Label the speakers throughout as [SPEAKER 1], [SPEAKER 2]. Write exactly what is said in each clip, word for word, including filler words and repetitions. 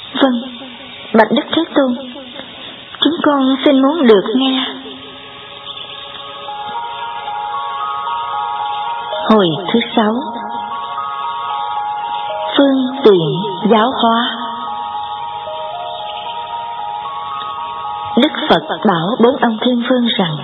[SPEAKER 1] Vâng, bạch Đức Thế Tôn, chúng con xin muốn được nghe. Hồi thứ sáu, phương tiện giáo hóa. Đức Phật bảo bốn ông Thiên Vương rằng,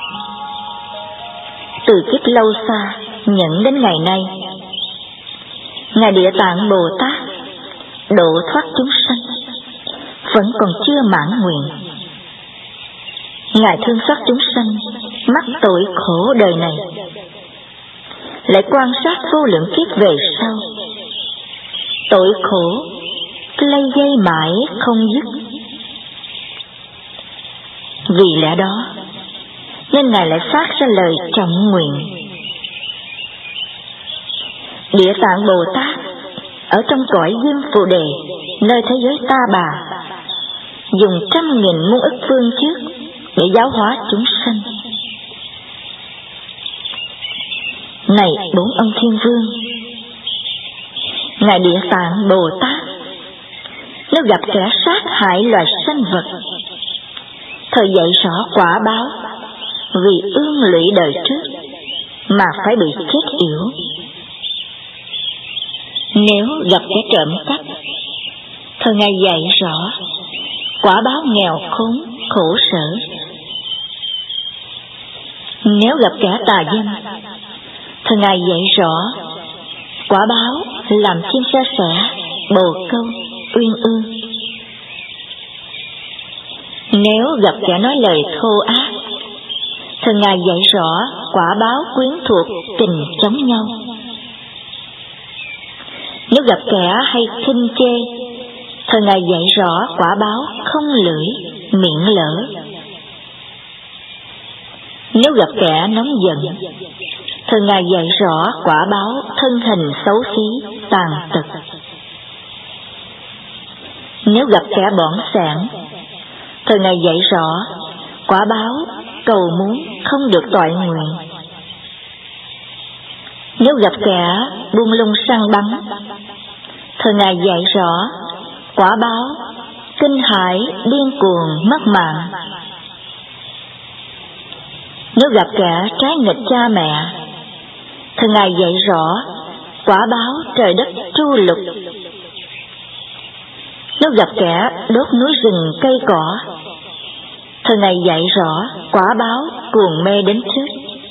[SPEAKER 1] từ kiếp lâu xa nhận đến ngày nay, Ngài Địa Tạng Bồ Tát độ thoát chúng sanh vẫn còn chưa mãn nguyện. Ngài thương xót chúng sanh mắc tội khổ đời này, lại quan sát vô lượng kiếp về sau, tội khổ lây dây mãi không dứt. Vì lẽ đó nên Ngài lại phát ra lời trọng nguyện. Địa Tạng Bồ Tát ở trong cõi Diêm Phù Đề, nơi thế giới Ta Bà, dùng trăm nghìn muôn ức phương trước để giáo hóa chúng sanh. Này bốn ông Thiên Vương, Ngài Địa Tạng Bồ Tát nếu gặp kẻ sát hại loài sanh vật, thời dạy rõ quả báo vì ương lụy đời trước mà phải bị chết yểu. Nếu gặp kẻ trộm cắp, thời Ngài dạy rõ quả báo nghèo khốn khổ sở. Nếu gặp kẻ tà dâm, thời Ngài dạy rõ quả báo làm chim sa sẻ, bồ câu, uyên ương. Nếu gặp kẻ nói lời thô ác, thời Ngài dạy rõ quả báo quyến thuộc tình chống nhau. Nếu gặp kẻ hay khinh chê, thời Ngài dạy rõ quả báo không lưỡi, miệng lỡ. Nếu gặp kẻ nóng giận, thời Ngài dạy rõ quả báo thân hình xấu xí, tàn tật. Nếu gặp kẻ bỏng sẻn, thời Ngài dạy rõ quả báo cầu muốn không được toại nguyện. Nếu gặp kẻ buông lung săn bắn, thời Ngài dạy rõ quả báo kinh hãi điên cuồng mất mạng. Nếu gặp kẻ trái nghịch cha mẹ, thời Ngài dạy rõ quả báo trời đất tru lục. Nếu gặp kẻ đốt núi rừng cây cỏ, thời Ngài dạy rõ quả báo cuồng mê đến chết.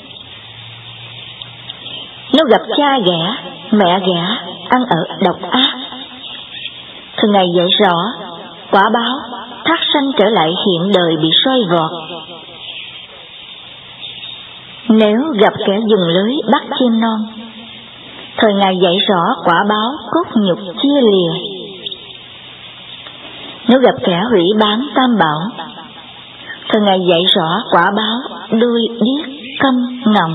[SPEAKER 1] Nếu gặp cha ghẻ, mẹ ghẻ, ăn ở độc ác, thời Ngài dạy rõ quả báo thác sanh trở lại hiện đời bị soi vọt. Nếu gặp kẻ dùng lưới bắt chim non, thời Ngài dạy rõ quả báo cốt nhục chia lìa. Nếu gặp kẻ hủy bán tam bảo, thời Ngài dạy rõ quả báo đuôi điếc câm ngọng.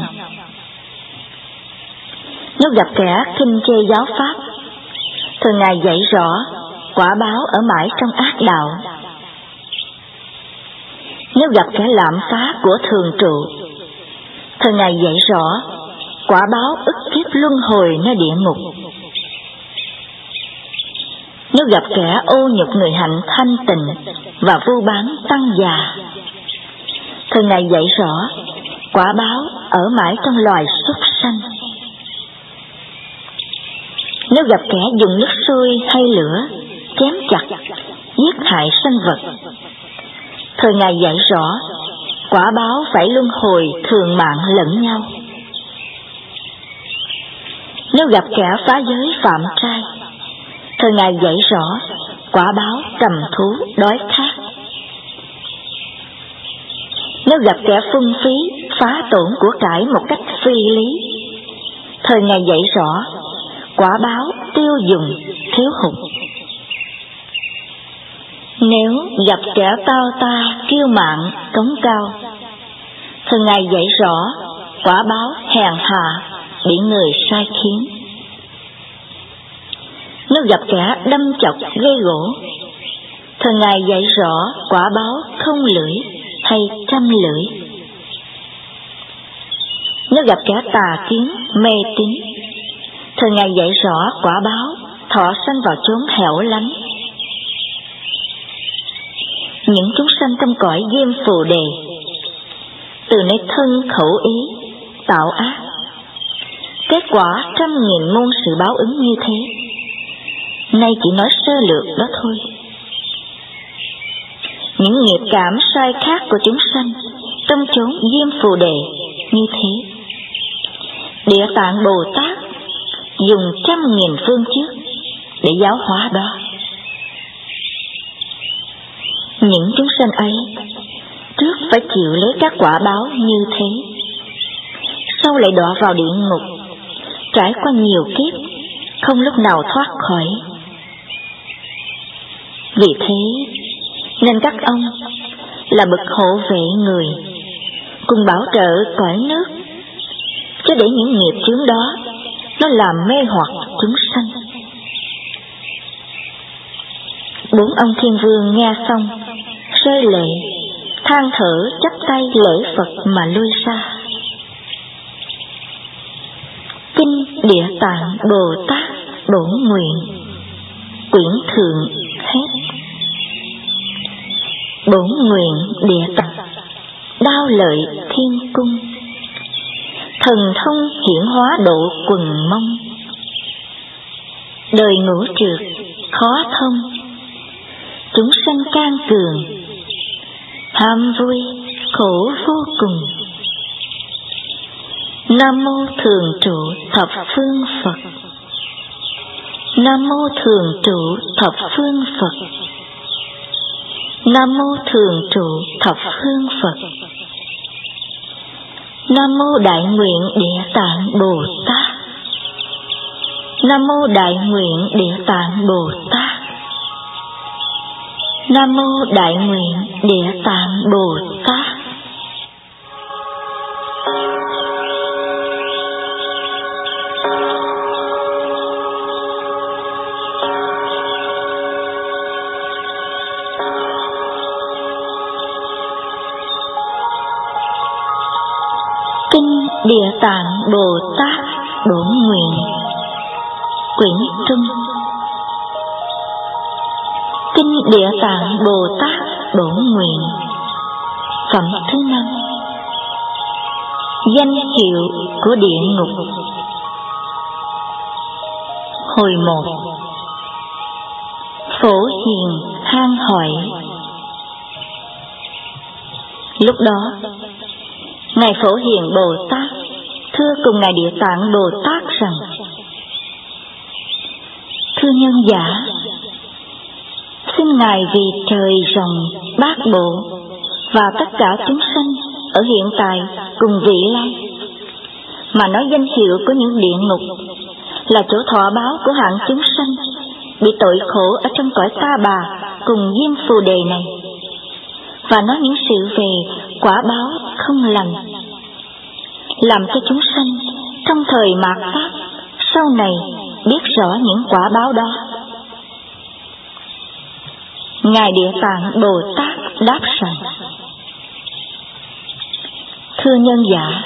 [SPEAKER 1] Nếu gặp kẻ khinh chê giáo pháp, thời Ngài dạy rõ quả báo ở mãi trong ác đạo. Nếu gặp kẻ lạm phá của thường trụ, thời Ngài dạy rõ quả báo ức kiếp luân hồi nơi địa ngục. Nếu gặp kẻ ô nhục người hạnh thanh tịnh và vu bán tăng già, thời Ngài dạy rõ quả báo ở mãi trong loài súc sanh. Nếu gặp kẻ dùng nước sôi hay lửa chém chặt, giết hại sanh vật, thời Ngài dạy rõ quả báo phải luân hồi thường mạng lẫn nhau. Nếu gặp kẻ phá giới phạm trai, thời Ngài dạy rõ quả báo cầm thú đói khát. Nếu gặp kẻ phung phí phá tổn của cải một cách phi lý, thời Ngài dạy rõ quả báo tiêu dùng thiếu hụt. Nếu gặp kẻ tao ta kiêu mạn cống cao, thời Ngài dạy rõ quả báo hèn hạ bị người sai khiến. Nếu gặp kẻ đâm chọc gây gỗ, thời Ngài dạy rõ quả báo không lưỡi hay trăm lưỡi. Nếu gặp kẻ tà kiến mê tín, thời Ngài dạy rõ quả báo thọ sanh vào chốn hẻo lánh. những chúng sanh trong cõi Diêm Phù Đề, từ nơi thân khẩu ý tạo ác, kết quả trăm nghìn muôn sự báo ứng như thế. Nay chỉ nói sơ lược đó thôi. Những nghiệp cảm sai khác của chúng sanh trong chốn Diêm Phù Đề như thế, Địa Tạng Bồ Tát dùng trăm nghìn phương trước để giáo hóa đó. Những chúng sanh ấy trước phải chịu lấy các quả báo như thế, sau lại đọa vào địa ngục, trải qua nhiều kiếp, không lúc nào thoát khỏi. Vì thế nên các ông là bậc hộ vệ người, cùng bảo trợ cõi nước, chứ để những nghiệp chướng đó nó làm mê hoặc chúng sanh. Bốn ông thiên vương nghe xong, rơi lệ, than thở, chắp tay lễ Phật mà lui ra. Kinh Địa Tạng Bồ Tát Bổn Nguyện, quyển thượng hết. Bổn nguyện Địa Tạng, đao lợi thiên cung, thần thông hiển hóa độ quần mông. Đời ngũ trượt khó thông, chúng sanh can cường, ham vui khổ vô cùng. Nam mô Thường trụ thập phương Phật. Nam mô Thường trụ thập phương Phật. Nam mô Thường trụ thập phương Phật. Nam mô Đại nguyện Địa Tạng Bồ Tát. Nam mô Đại nguyện Địa Tạng Bồ Tát. Nam mô Đại nguyện Địa Tạng Bồ Tát. Kinh Địa Tạng Bồ Tát Bổn Nguyện, quyển trung. Kinh Địa Tạng Bồ Tát Bổn Nguyện, phẩm thứ năm. Danh hiệu của địa ngục. Hồi một. Phổ Hiền han hỏi. Lúc đó Ngài Phổ Hiền Bồ Tát thưa cùng Ngài Địa Tạng Bồ Tát rằng: Thưa nhân giả, xin Ngài vì trời rồng bát bộ và tất cả chúng sanh ở hiện tại cùng vị lai mà nói danh hiệu của những địa ngục, là chỗ thọ báo của hạng chúng sanh bị tội khổ ở trong cõi Ta Bà cùng Diêm Phù Đề này, và nói những sự về quả báo không lành, làm cho chúng sanh trong thời mạt Pháp sau này biết rõ những quả báo đó. Ngài Địa Tạng Bồ Tát đáp rằng: Thưa nhân giả,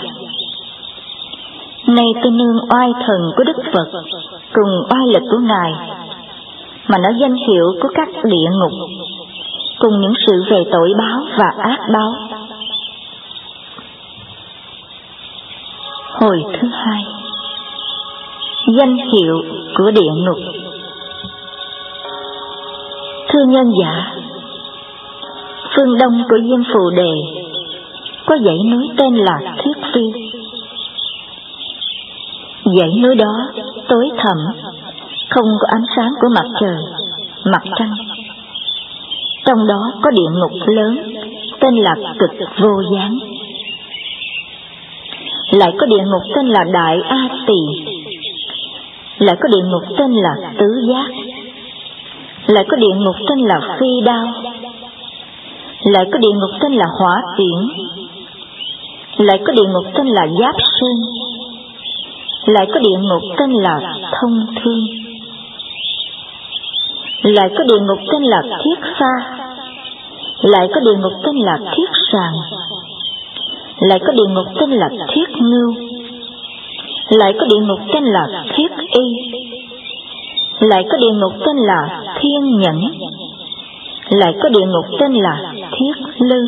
[SPEAKER 1] nay tôi nương oai thần của Đức Phật cùng oai lực của Ngài mà nói danh hiệu của các địa ngục, cùng những sự về tội báo và ác báo. Hồi thứ hai. Danh hiệu của địa ngục. Thưa nhân giả, phương đông của Diêm Phù Đề có dãy núi tên là Thuyết Phi. Dãy núi đó tối thẳm, không có ánh sáng của mặt trời, mặt trăng. Trong đó có địa ngục lớn tên là Cực Vô Gián. Lại có địa ngục tên là Đại A Tỳ. Lại có địa ngục tên là Tứ Giác. Lại có địa ngục tên là Phi Đao. Lại có địa ngục tên là Hỏa Tiễn. Lại có địa ngục tên là Giáp Sơn. Lại có địa ngục tên là Thông Thương. Lại có địa ngục tên là Thiết Pha. Lại có địa ngục tên là Thiết Sàng. Lại có địa ngục tên là Thiết Ngưu. Lại có địa ngục tên là Thiết Y. Lại có địa ngục tên là Thiên Nhẫn. Lại có địa ngục tên là Thiết Lư.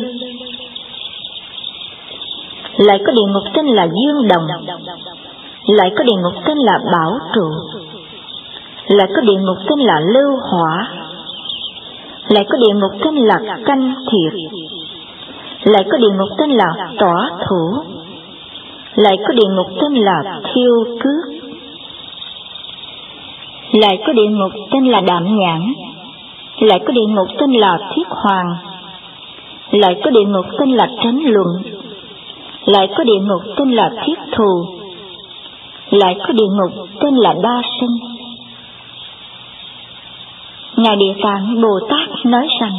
[SPEAKER 1] Lại có địa ngục tên là Dương Đồng. Lại có địa ngục tên là Bảo Trụ. Lại có địa ngục tên là Lưu Hỏa. Lại có địa ngục tên là Canh Thiệt. Lại có địa ngục tên là Tỏa Thủ. Lại có địa ngục tên là Thiêu Cước. Lại có địa ngục tên là Đạm Nhãn. Lại có địa ngục tên là Thiết Hoàng. Lại có địa ngục tên là Tránh Luận. Lại có địa ngục tên là Thiết Thù. Lại có địa ngục tên là Đa Sinh. Ngài Địa Tạng Bồ Tát nói rằng: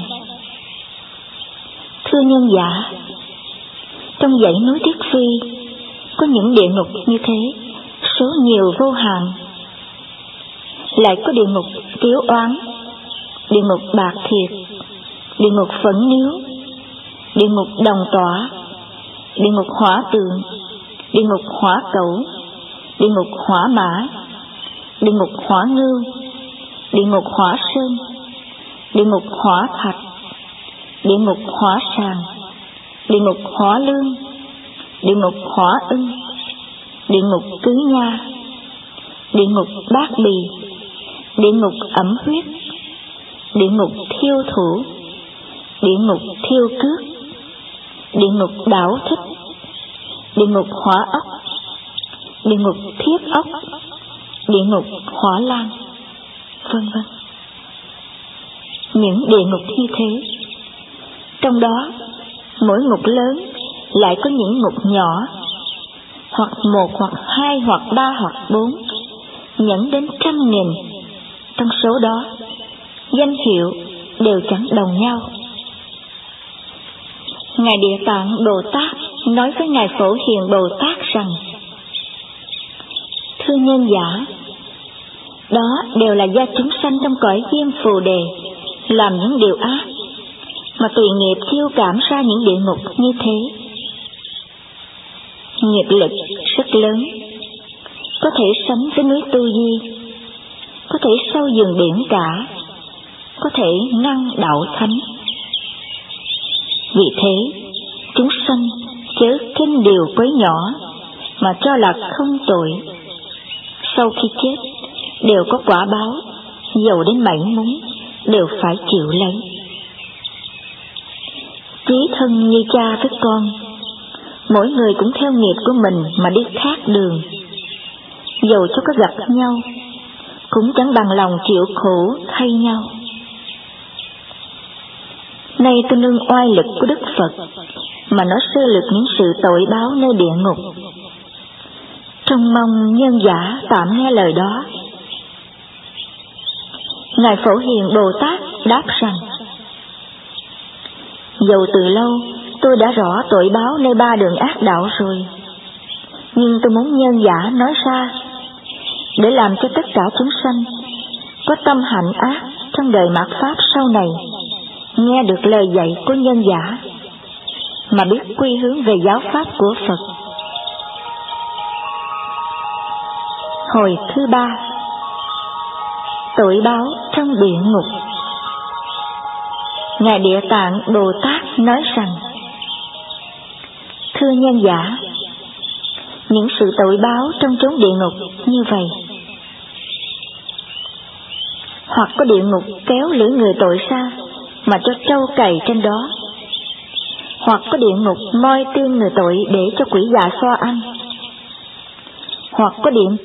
[SPEAKER 1] thưa nhân giả, trong dãy núi Thiết Phi có những địa ngục như thế, số nhiều vô hạn. Lại có địa ngục Tiếu Oán, địa ngục Bạc Thiệt, địa ngục Phẫn Níu, địa ngục Đồng Tỏa, địa ngục Hỏa Tượng, địa ngục Hỏa Cẩu, địa ngục Hỏa Mã, địa ngục Hỏa Ngưu, địa ngục Hỏa Sơn, địa ngục Hỏa Thạch, địa ngục Hỏa Sàng, địa ngục Hỏa Lương, địa ngục Hỏa Ưng, địa ngục Tứ Nha, địa ngục Bát Bì, địa ngục Ẩm Huyết, địa ngục Thiêu Thủ, địa ngục Thiêu Cước, địa ngục Đảo Thích, địa ngục Hỏa Ốc, địa ngục Thiết Ốc, địa ngục Hỏa Lan, vân vân. Những địa ngục như thế, trong đó mỗi ngục lớn lại có những ngục nhỏ, hoặc một hoặc hai hoặc ba hoặc bốn, dẫn đến trăm nghìn. Trong số đó, danh hiệu đều chẳng đồng nhau. Ngài Địa Tạng Bồ Tát nói với Ngài Phổ Hiền Bồ Tát rằng: thưa nhân giả, đó đều là do chúng sanh trong cõi Diêm Phù Đề làm những điều ác, mà tùy nghiệp chiêu cảm ra những địa ngục như thế. Nghiệp lực rất lớn, có thể sánh với núi Tu Di, có thể sâu giường biển cả, có thể ngăn đạo thánh. Vì thế, chúng sanh chớ khinh điều quấy nhỏ mà cho là không tội. Sau khi chết, đều có quả báo, dầu đến mảy múng, đều phải chịu lấy. Chí thân như cha với con, mỗi người cũng theo nghiệp của mình mà đi khác đường. Dầu cho có gặp nhau, cũng chẳng bằng lòng chịu khổ thay nhau. Nay tôi nương oai lực của Đức Phật mà nói sơ lược những sự tội báo nơi địa ngục, trông mong nhân giả tạm nghe lời đó. Ngài Phổ Hiền Bồ Tát đáp rằng: dầu từ lâu tôi đã rõ tội báo nơi ba đường ác đạo rồi, nhưng tôi muốn nhân giả nói ra, để làm cho tất cả chúng sanh có tâm hạnh ác trong đời mạt Pháp sau này nghe được lời dạy của nhân giả, mà biết quy hướng về giáo Pháp của Phật. Hồi thứ ba, tội báo trong địa ngục. Ngài Địa Tạng Bồ Tát nói rằng: thưa nhân giả, những sự tội báo trong chốn địa ngục như vậy: hoặc có địa ngục kéo lưỡi người tội ra mà cho trâu cày trên đó, hoặc có địa ngục moi tim người tội để cho quỷ già so ăn, hoặc có địa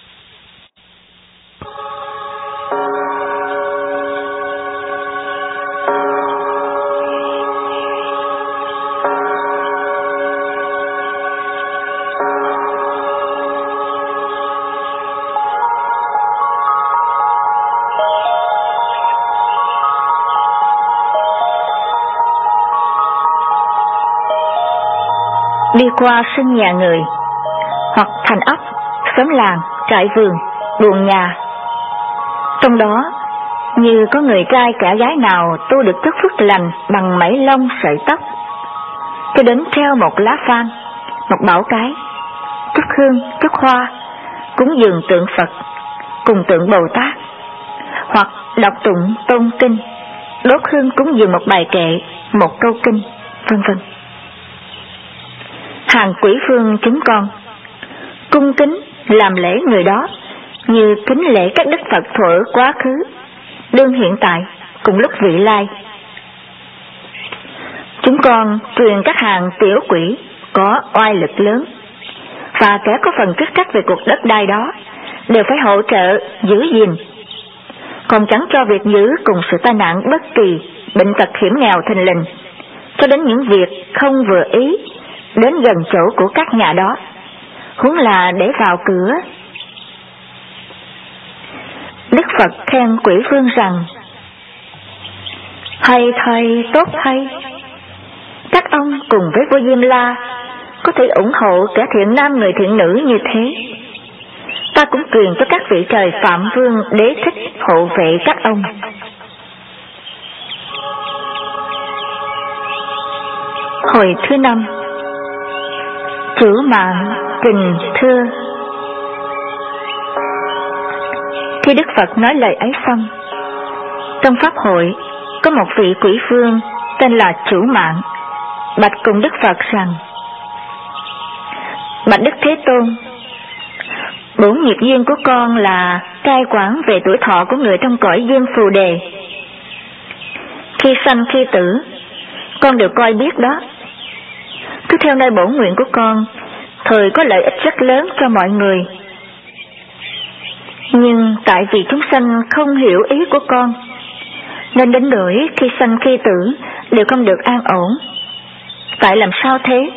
[SPEAKER 1] đi qua sân nhà người, hoặc thành ấp, xóm làng, trại vườn, buồng nhà. Trong đó, như có người trai cả gái nào tu được thức phước lành bằng mảy lông sợi tóc, cho đến treo một lá phan, một bảo cái, chút hương, chút hoa, cúng dường tượng Phật, cùng tượng Bồ Tát, hoặc đọc tụng tôn kinh, đốt hương cúng dường một bài kệ một câu kinh, vân vân. Hàng quỷ vương chúng con cung kính làm lễ người đó như kính lễ các đức Phật thuở quá khứ, đương hiện tại, cùng lúc vị lai. Chúng con truyền các hàng tiểu quỷ có oai lực lớn và kẻ có phần chức trách về cuộc đất đai đó đều phải hỗ trợ giữ gìn, còn chẳng cho việc giữ cùng sự tai nạn bất kỳ, bệnh tật hiểm nghèo thình lình, cho đến những việc không vừa ý đến gần chỗ của các nhà đó, huống là để vào cửa. Đức Phật khen quỷ vương rằng: hay thay, tốt thay, các ông cùng với vua Diêm La có thể ủng hộ kẻ thiện nam người thiện nữ như thế. Ta cũng truyền cho các vị trời Phạm Vương Đế Thích hộ vệ các ông. Hồi thứ năm. Chủ mạng trình thưa. Khi Đức Phật nói lời ấy xong, trong pháp hội có một vị quỷ vương tên là Chủ Mạng bạch cùng Đức Phật rằng: bạch Đức Thế Tôn, bổn nghiệp duyên của con là cai quản về tuổi thọ của người trong cõi diêm phù đề. Khi sanh khi tử, con đều coi biết đó. Cứ theo nơi bổn nguyện của con, thời có lợi ích rất lớn cho mọi người. Nhưng tại vì chúng sanh không hiểu ý của con, nên đến nỗi khi sanh khi tử đều không được an ổn. Tại làm sao thế?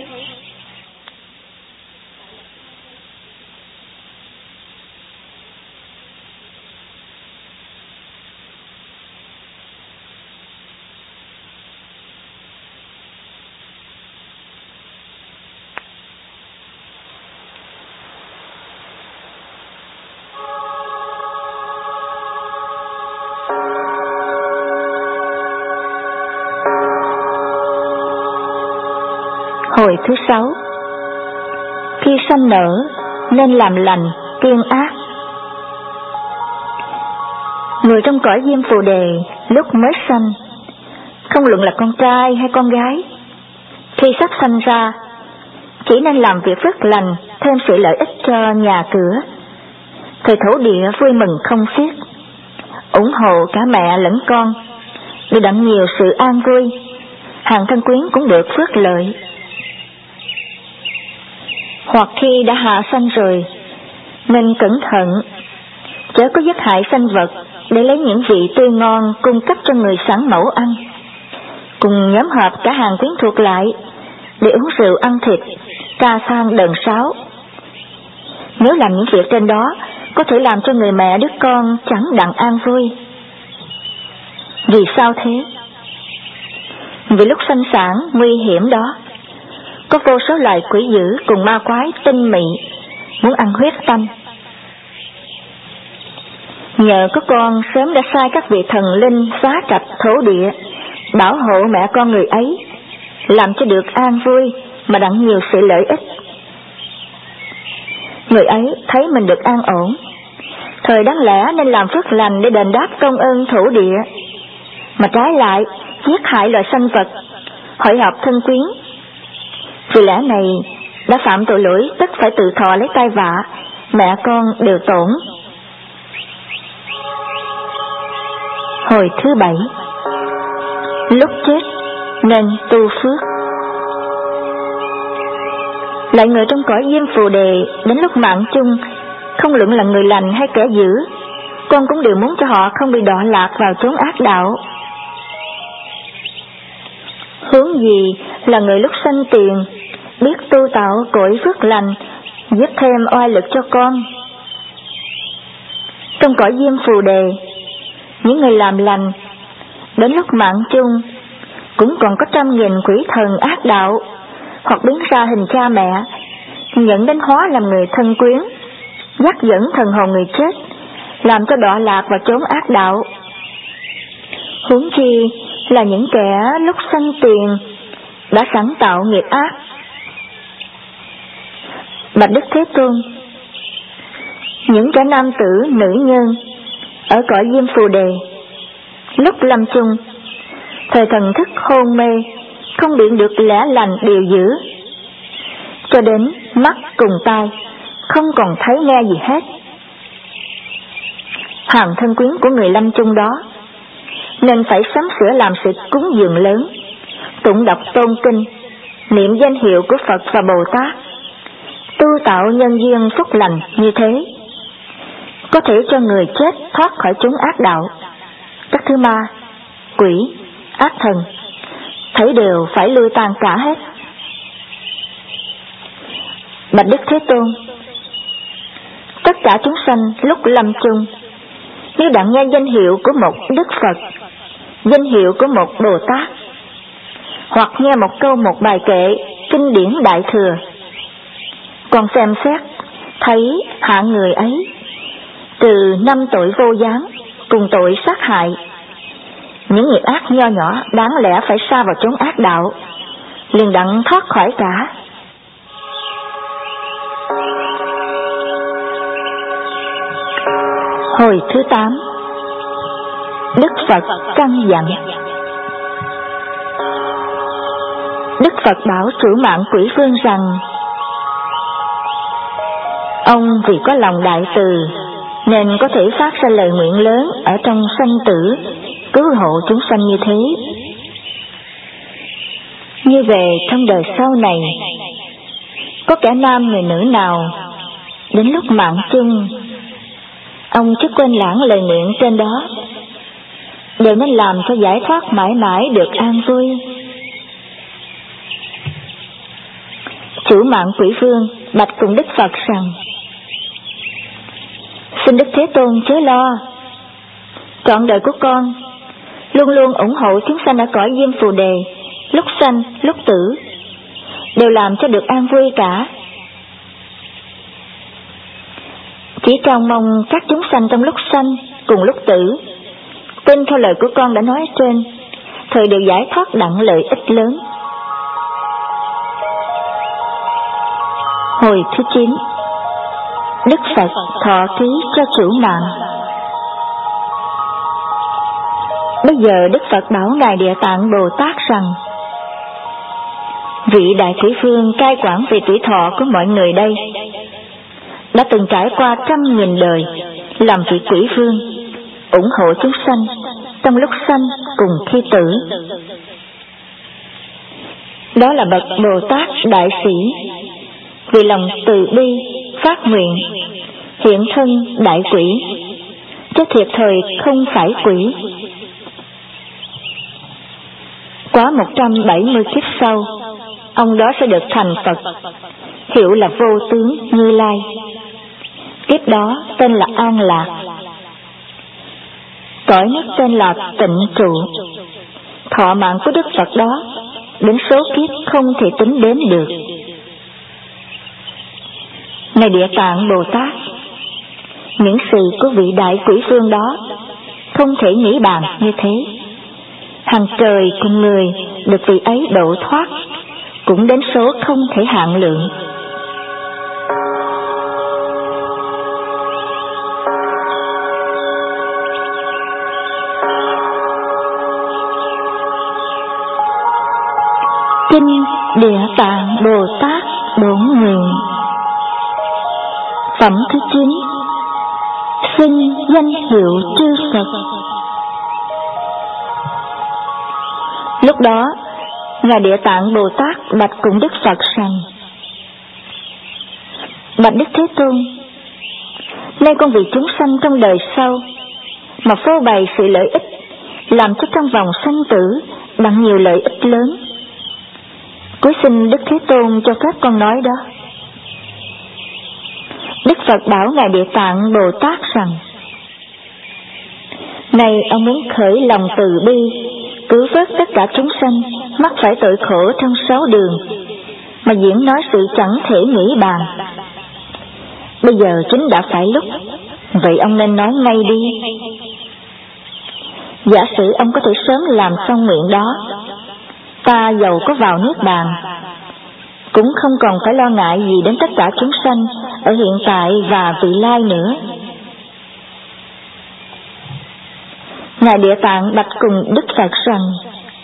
[SPEAKER 1] Hồi thứ sáu. Khi sanh nở nên làm lành kiêng ác. Người trong cõi diêm phù đề lúc mới sanh, không luận là con trai hay con gái, khi sắp sanh ra chỉ nên làm việc phước lành, thêm sự lợi ích cho nhà cửa. Thời thổ địa vui mừng không xiết, ủng hộ cả mẹ lẫn con, để đặng nhiều sự an vui, hàng thân quyến cũng được phước lợi. Hoặc khi đã hạ sanh rồi, nên cẩn thận, chớ có giết hại sanh vật để lấy những vị tươi ngon cung cấp cho người sẵn mẫu ăn, cùng nhóm họp cả hàng quyến thuộc lại để uống rượu ăn thịt, ca sang đờn sáo. Nếu làm những việc trên đó, có thể làm cho người mẹ đứa con chẳng đặng an vui. Vì sao thế? Vì lúc sanh sản nguy hiểm đó, có vô số loài quỷ dữ cùng ma quái tinh mị muốn ăn huyết tanh. Nhờ có con sớm đã sai các vị thần linh phá trạch thổ địa, bảo hộ mẹ con người ấy, làm cho được an vui mà đặng nhiều sự lợi ích. Người ấy thấy mình được an ổn, thời đáng lẽ nên làm phước lành để đền đáp công ơn thổ địa, mà trái lại giết hại loài sanh vật, hội họp thân quyến. Vì lẽ này đã phạm tội lỗi, tất phải tự thọ lấy tai vạ, mẹ con đều tổn. Hồi thứ bảy. Lúc chết nên tu phước. Lại người trong cõi diêm phù đề đến lúc mạng chung, không luận là người lành hay kẻ dữ, con cũng đều muốn cho họ không bị đọa lạc vào chốn ác đạo. Hướng gì là người lúc sanh tiền biết tu tạo cội phước lành, giúp thêm oai lực cho con. Trong cõi diêm phù đề, những người làm lành đến lúc mạng chung cũng còn có trăm nghìn quỷ thần ác đạo, hoặc biến ra hình cha mẹ, nhận đến hóa làm người thân quyến, dắt dẫn thần hồn người chết, làm cho đọa lạc vào chốn ác đạo. Huống chi là những kẻ lúc sanh tiền đã sẵn tạo nghiệp ác. Bạch Đức Thế Tôn, những kẻ nam tử nữ nhân ở cõi diêm phù đề lúc lâm chung thời thần thức hôn mê, không biện được lẽ lành điều dữ, cho đến mắt cùng tai không còn thấy nghe gì hết. Hàng thân quyến của người lâm chung đó nên phải sắm sửa làm sự cúng dường lớn, tụng đọc tôn kinh, niệm danh hiệu của Phật và Bồ Tát, tu tạo nhân duyên phúc lành. Như thế có thể cho người chết thoát khỏi chúng ác đạo. Các thứ ma, quỷ, ác thần thấy đều phải lui tan cả hết. Bạch Đức Thế Tôn, tất cả chúng sanh lúc lâm chung, nếu đặng nghe danh hiệu của một Đức Phật, danh hiệu của một Bồ Tát, hoặc nghe một câu một bài kệ kinh điển Đại Thừa, còn xem xét thấy hạng người ấy từ năm tội vô gián cùng tội sát hại, những nghiệp ác nho nhỏ đáng lẽ phải sa vào chốn ác đạo, liền đặng thoát khỏi cả. Hồi thứ tám, Đức Phật căn dặn. Đức Phật bảo chủ mạng quỷ vương rằng, ông vì có lòng đại từ nên có thể phát ra lời nguyện lớn ở trong sanh tử, cứu hộ chúng sanh như thế. Như về trong đời sau này, có kẻ nam người nữ nào đến lúc mạng chung, ông chứ quên lãng lời nguyện trên đó, đều nên làm cho giải thoát mãi mãi được an vui. Chủ mạng quỷ vương bạch cùng Đức Phật rằng, xin Đức Thế Tôn chớ lo, trọn đời của con luôn luôn ủng hộ chúng sanh ở cõi Diêm Phù Đề, lúc sanh lúc tử đều làm cho được an vui cả. Chỉ trông mong các chúng sanh trong lúc sanh cùng lúc tử, tin theo lời của con đã nói trên, thời đều giải thoát đặng lợi ích lớn. Hồi thứ chín, Đức Phật thọ ký cho chủ mạng. Bây giờ Đức Phật bảo Ngài Địa Tạng Bồ Tát rằng, vị đại quỷ vương cai quản về tuổi thọ của mọi người đây đã từng trải qua trăm nghìn đời làm vị quỷ vương, ủng hộ chúng sanh trong lúc sanh cùng khi tử. Đó là bậc Bồ Tát đại sĩ, vì lòng từ bi phát nguyện hiện thân đại quỷ, chứ thiệt thời không phải quỷ. Quá một trăm bảy mươi kiếp sau, ông đó sẽ được thành Phật, hiệu là Vô Tướng Như Lai. Kiếp đó tên là An Lạc, cõi nước tên là Tịnh Trụ. Thọ mạng của Đức Phật đó đến số kiếp không thể tính đến được. Ngài Địa Tạng Bồ Tát, những sự của vị đại quỷ vương đó không thể nghĩ bàn như thế. Hàng trời cùng người được vị ấy độ thoát cũng đến số không thể hạn lượng. Kinh Địa Tạng Bồ Tát Bổn Nguyện. Phẩm thứ chín, xưng danh hiệu chư Phật. Lúc đó Ngài Địa Tạng Bồ Tát bạch cùng Đức Phật rằng, bạch Đức Thế Tôn, nay con vì chúng sanh trong đời sau mà phô bày sự lợi ích, làm cho trong vòng sanh tử đặng nhiều lợi ích lớn. Cuối xin Đức Thế Tôn cho phép con nói đó. Đức Phật bảo Ngài Địa Tạng Bồ Tát rằng, này ông muốn khởi lòng từ bi, cứu vớt tất cả chúng sanh mắc phải tội khổ trong sáu đường, mà diễn nói sự chẳng thể nghĩ bàn. Bây giờ chính đã phải lúc, vậy ông nên nói ngay đi. Giả sử ông có thể sớm làm xong nguyện đó, ta dầu có vào Niết Bàn cũng không còn phải lo ngại gì đến tất cả chúng sanh ở hiện tại và vị lai nữa. Ngài Địa Tạng bạch cùng Đức Phật rằng,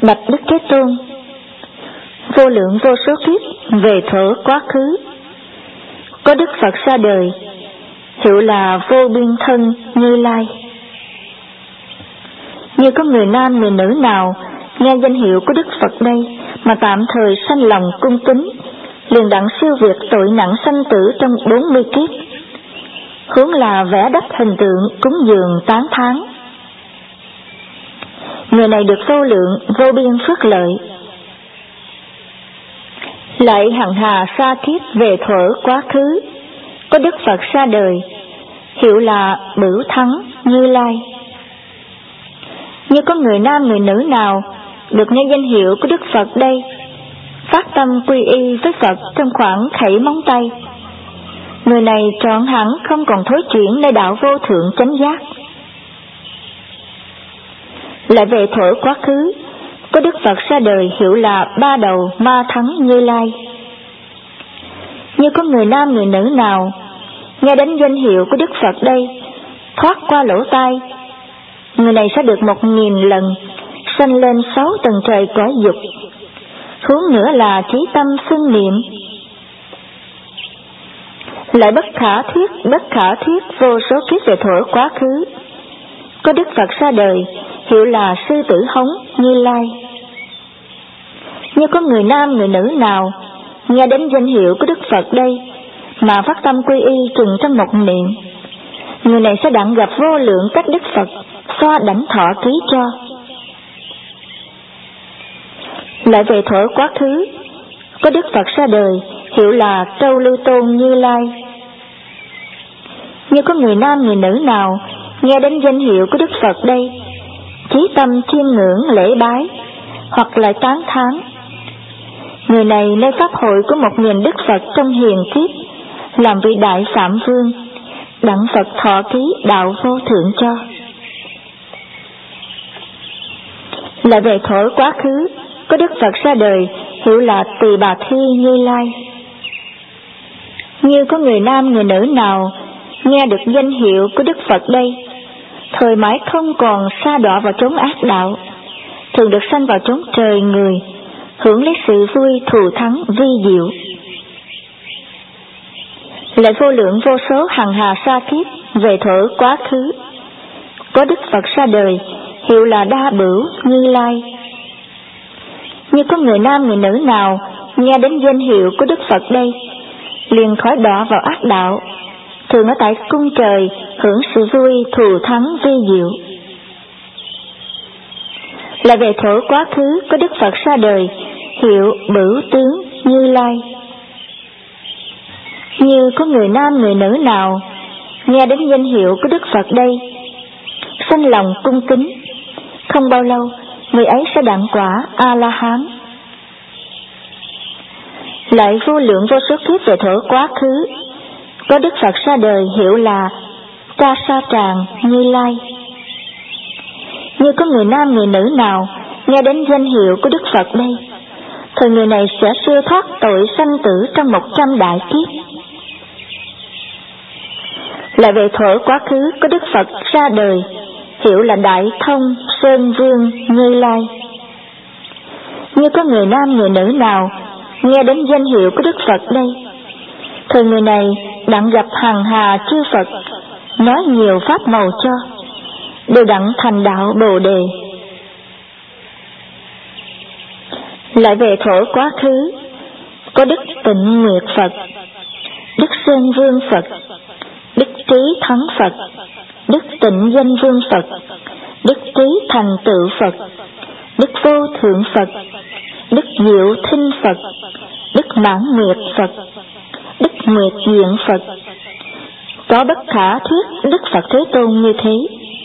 [SPEAKER 1] Bạch Đức Thế Tôn, vô lượng vô số kiếp về thuở quá khứ, có Đức Phật ra đời, hiệu là Vô Biên Thân Như Lai. Như có người nam người nữ nào nghe danh hiệu của Đức Phật đây mà tạm thời sanh lòng cung kính, liền đặng siêu việt tội nặng sanh tử trong bốn mươi kiếp, huống là vẽ đắp hình tượng cúng dường tán thán. Người này được vô lượng vô biên phước lợi. Lại hằng hà sa kiếp về thuở quá khứ, có Đức Phật ra đời, hiệu là Bửu Thắng Như Lai. Như có người nam người nữ nào được nghe danh hiệu của Đức Phật đây, phát tâm quy y với Phật trong khoảng khẩy móng tay, người này trọn hẳn không còn thối chuyển nơi đạo vô thượng chánh giác. Lại về thuở quá khứ, có Đức Phật ra đời, hiệu là Ba Đầu Ma Thắng Như Lai. Như có người nam người nữ nào nghe đến danh hiệu của Đức Phật đây, thoát qua lỗ tai, người này sẽ được một nghìn lần sanh lên sáu tầng trời cõi dục, huống nữa là chí tâm xưng niệm. Lại bất khả thuyết bất khả thuyết vô số kiếp về thuở quá khứ, có Đức Phật ra đời, hiệu là Sư Tử Hống Như Lai. Như có người nam người nữ nào nghe đến danh hiệu của Đức Phật đây mà phát tâm quy y chừng trong một niệm, người này sẽ đặng gặp vô lượng các Đức Phật xoa đảnh thọ ký cho. Lại về thuở quá khứ, có Đức Phật ra đời, hiệu là Trâu Lưu Tôn Như Lai. Như có người nam người nữ nào nghe đến danh hiệu của Đức Phật đây, chí tâm chiêm ngưỡng lễ bái, hoặc lại tán thán, người này nơi pháp hội của một nghìn Đức Phật trong hiền kiếp, làm vị đại Phạm Vương, đặng Phật thọ ký đạo vô thượng cho. Lại về thuở quá khứ, có Đức Phật ra đời, hiệu là Tỳ Bà Thi Như Lai. Như có người nam người nữ nào nghe được danh hiệu của Đức Phật đây, thời mãi không còn sa đọa vào chốn ác đạo, thường được sanh vào chốn trời người, hưởng lấy sự vui thù thắng vi diệu. Lại vô lượng vô số hằng hà sa kiếp về thuở quá khứ, có Đức Phật ra đời, hiệu là Đa Bửu Như Lai. Như có người nam người nữ nào nghe đến danh hiệu của Đức Phật đây, liền khỏi đọa vào ác đạo, thường ở tại cung trời hưởng sự vui thù thắng vi diệu. Lại về thuở quá khứ, có Đức Phật ra đời, hiệu Bửu Tướng Như Lai. Như có người nam người nữ nào nghe đến danh hiệu của Đức Phật đây, sanh lòng cung kính, không bao lâu người ấy sẽ đặng quả A-la-hán. Lại vô lượng vô số kiếp về thuở quá khứ, có Đức Phật ra đời, hiệu là Ca Sa Tràng Như Lai. Như có người nam người nữ nào nghe đến danh hiệu của Đức Phật đây, thời người này sẽ siêu thoát tội sanh tử trong một trăm đại kiếp. Lại về thuở quá khứ, có Đức Phật ra đời, hiệu là Đại Thông Sơn Vương Như Lai. Như có người nam người nữ nào nghe đến danh hiệu của Đức Phật đây, thời người này đặng gặp hằng hà chư Phật, nói nhiều pháp màu cho, đều đặng thành đạo Bồ Đề. Lại về thuở quá khứ, có Đức Tịnh Nguyệt Phật, Đức Sơn Vương Phật, Đức Trí Thắng Phật, Đức Tịnh Danh Vương Phật, Đức Trí Thành Tựu Phật, Đức Vô Thượng Phật, Đức Diệu Thinh Phật, Đức Mãn Nguyệt Phật, Đức Nguyệt Diện Phật. Có bất khả thuyết Đức Phật Thế Tôn như thế.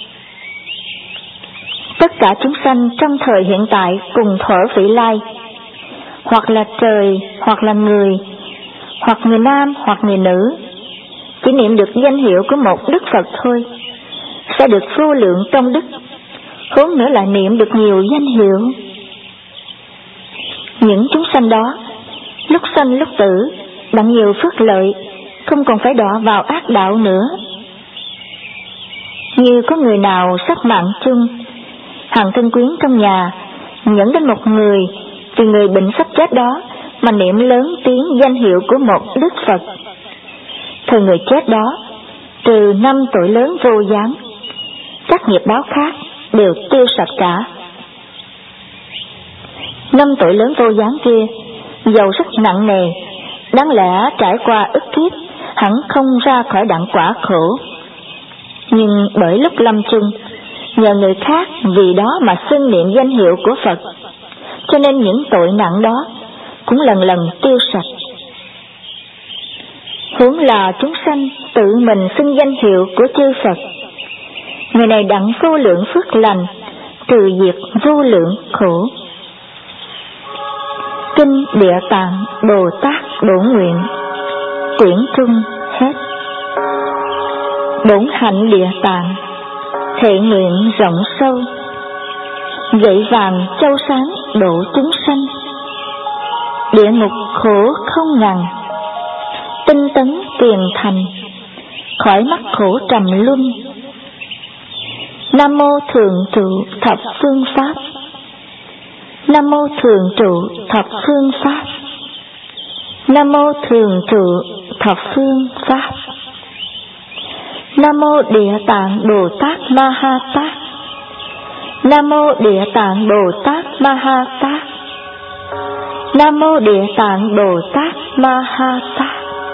[SPEAKER 1] Tất cả chúng sanh trong thời hiện tại cùng thuở vị lai, hoặc là trời, hoặc là người, hoặc người nam, hoặc người nữ, chỉ niệm được danh hiệu của một Đức Phật thôi, sẽ được vô lượng công đức, huống nữa là niệm được nhiều danh hiệu. Những chúng sanh đó, lúc sanh lúc tử, đặng nhiều phước lợi, không còn phải đọa vào ác đạo nữa. Như có người nào sắp mạng chung, hàng thân quyến trong nhà Nhẫn đến một người vì người bệnh sắp chết đó mà niệm lớn tiếng danh hiệu của một Đức Phật, thời người chết đó trừ năm tội lớn vô gián, các nghiệp báo khác đều tiêu sạch cả. Năm tội lớn vô gián kia dầu rất nặng nề, đáng lẽ trải qua ức kiếp hẳn không ra khỏi đặng quả khổ, nhưng bởi lúc lâm chung nhờ người khác vì đó mà xưng niệm danh hiệu của Phật, cho nên những tội nặng đó cũng lần lần tiêu sạch. Huống là chúng sanh tự mình xưng danh hiệu của chư Phật, người này đặng vô lượng phước lành, trừ diệt vô lượng khổ. Kinh Địa Tạng Bồ Tát Bổn Nguyện, quyển trung hết. Bổn hạnh Địa Tạng, thệ nguyện rộng sâu, dạy vàng châu sáng độ chúng sanh. Địa ngục khổ không ngần, tinh tấn tiền thành, khỏi mắc khổ trầm luân. Nam mô Thượng trụ thập phương pháp, Nam mô Thượng trụ thập phương pháp, Nam mô Thượng trụ thập phương pháp. Nam mô Địa Tạng Bồ Tát Ma Ha Tát, Nam mô Địa Tạng Bồ Tát Ma Ha Tát, Nam mô Địa Tạng Bồ Tát Ma Ha Tát.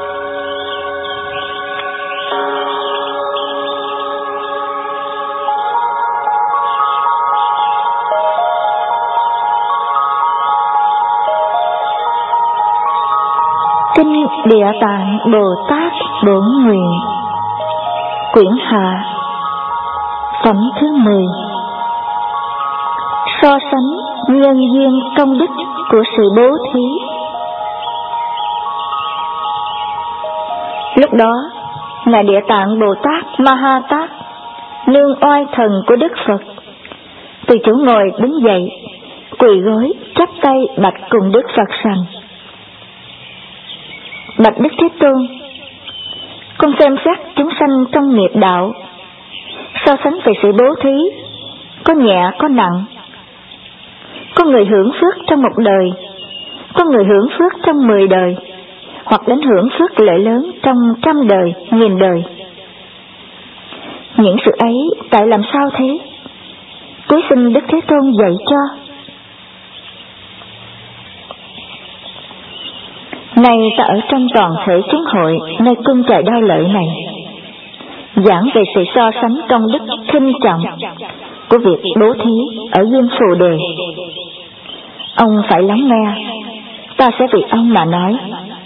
[SPEAKER 1] Kinh Địa Tạng Bồ Tát Bổn Nguyện, quyển hạ, phẩm thứ mười. So sánh nhân duyên công đức của sự bố thí. Lúc đó, Ngài Địa Tạng Bồ Tát Ma Ha Tát, nương oai thần của Đức Phật, từ chỗ ngồi đứng dậy, quỳ gối chắp tay bạch cùng Đức Phật rằng: Bạch Đức Thế Tôn, con xem xét chúng sanh trong nghiệp đạo, so sánh về sự bố thí, có nhẹ có nặng. Có người hưởng phước trong một đời, có người hưởng phước trong mười đời, hoặc đến hưởng phước lợi lớn trong trăm đời, nghìn đời. Những sự ấy tại làm sao thế? Cuối xin Đức Thế Tôn dạy cho. Nay ta ở trong toàn thể chúng hội nơi cung trời Đao Lợi này, giảng về sự so sánh công đức khinh trọng của việc bố thí ở Diêm Phù Đề. Ông phải lắng nghe, ta sẽ vì ông mà nói.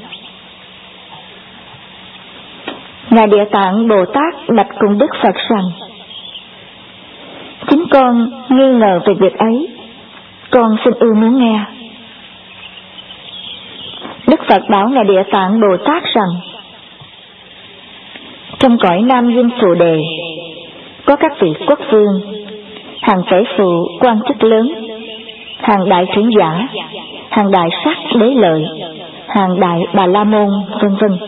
[SPEAKER 1] Ngài Địa Tạng Bồ Tát bạch cùng Đức Phật rằng: Chính con nghi ngờ về việc ấy, con xin ưa muốn nghe. Đức Phật bảo Ngài Địa Tạng Bồ Tát rằng: Trong cõi Nam Diêm Phù Đề có các vị quốc vương, hàng phế phụ quan chức lớn, hàng đại trưởng giả, hàng đại sát đế lợi, hàng đại bà la môn, vân vân.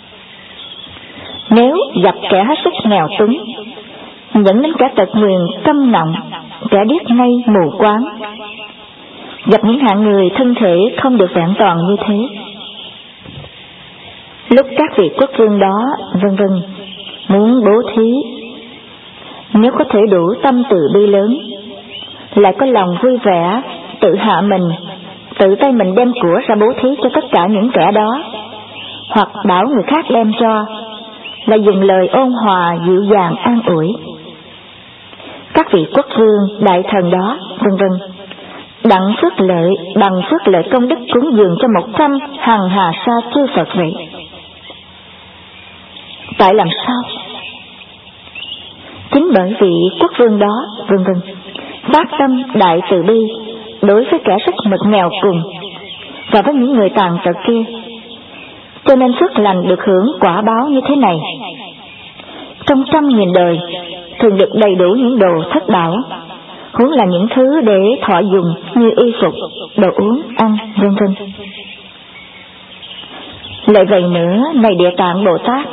[SPEAKER 1] Nếu gặp kẻ hết sức nghèo túng, dẫn đến kẻ tật nguyền câm ngọng, kẻ điếc ngây mù quáng, gặp những hạng người thân thể không được vẹn toàn như thế, lúc các vị quốc vương đó, vân vân, muốn bố thí, nếu có thể đủ tâm từ bi lớn, lại có lòng vui vẻ, tự hạ mình, tự tay mình đem của ra bố thí cho tất cả những kẻ đó, hoặc bảo người khác đem cho, là dùng lời ôn hòa dịu dàng an ủi, các vị quốc vương đại thần đó, vân vân, đặng phước lợi bằng phước lợi công đức cúng dường cho một trăm hằng hà sa chư Phật vậy. Tại làm sao? Chính bởi vị quốc vương đó, vân vân, phát tâm đại từ bi đối với kẻ rất mực nghèo cùng và với những người tàn tật kia, cho nên phước lành được hưởng quả báo như thế này. Trong trăm nghìn đời thường được đầy đủ những đồ thất bảo, huống là những thứ để thọ dùng như y phục, đồ uống, ăn, vân vân. Lại vậy nữa, này Địa Tạng Bồ Tát,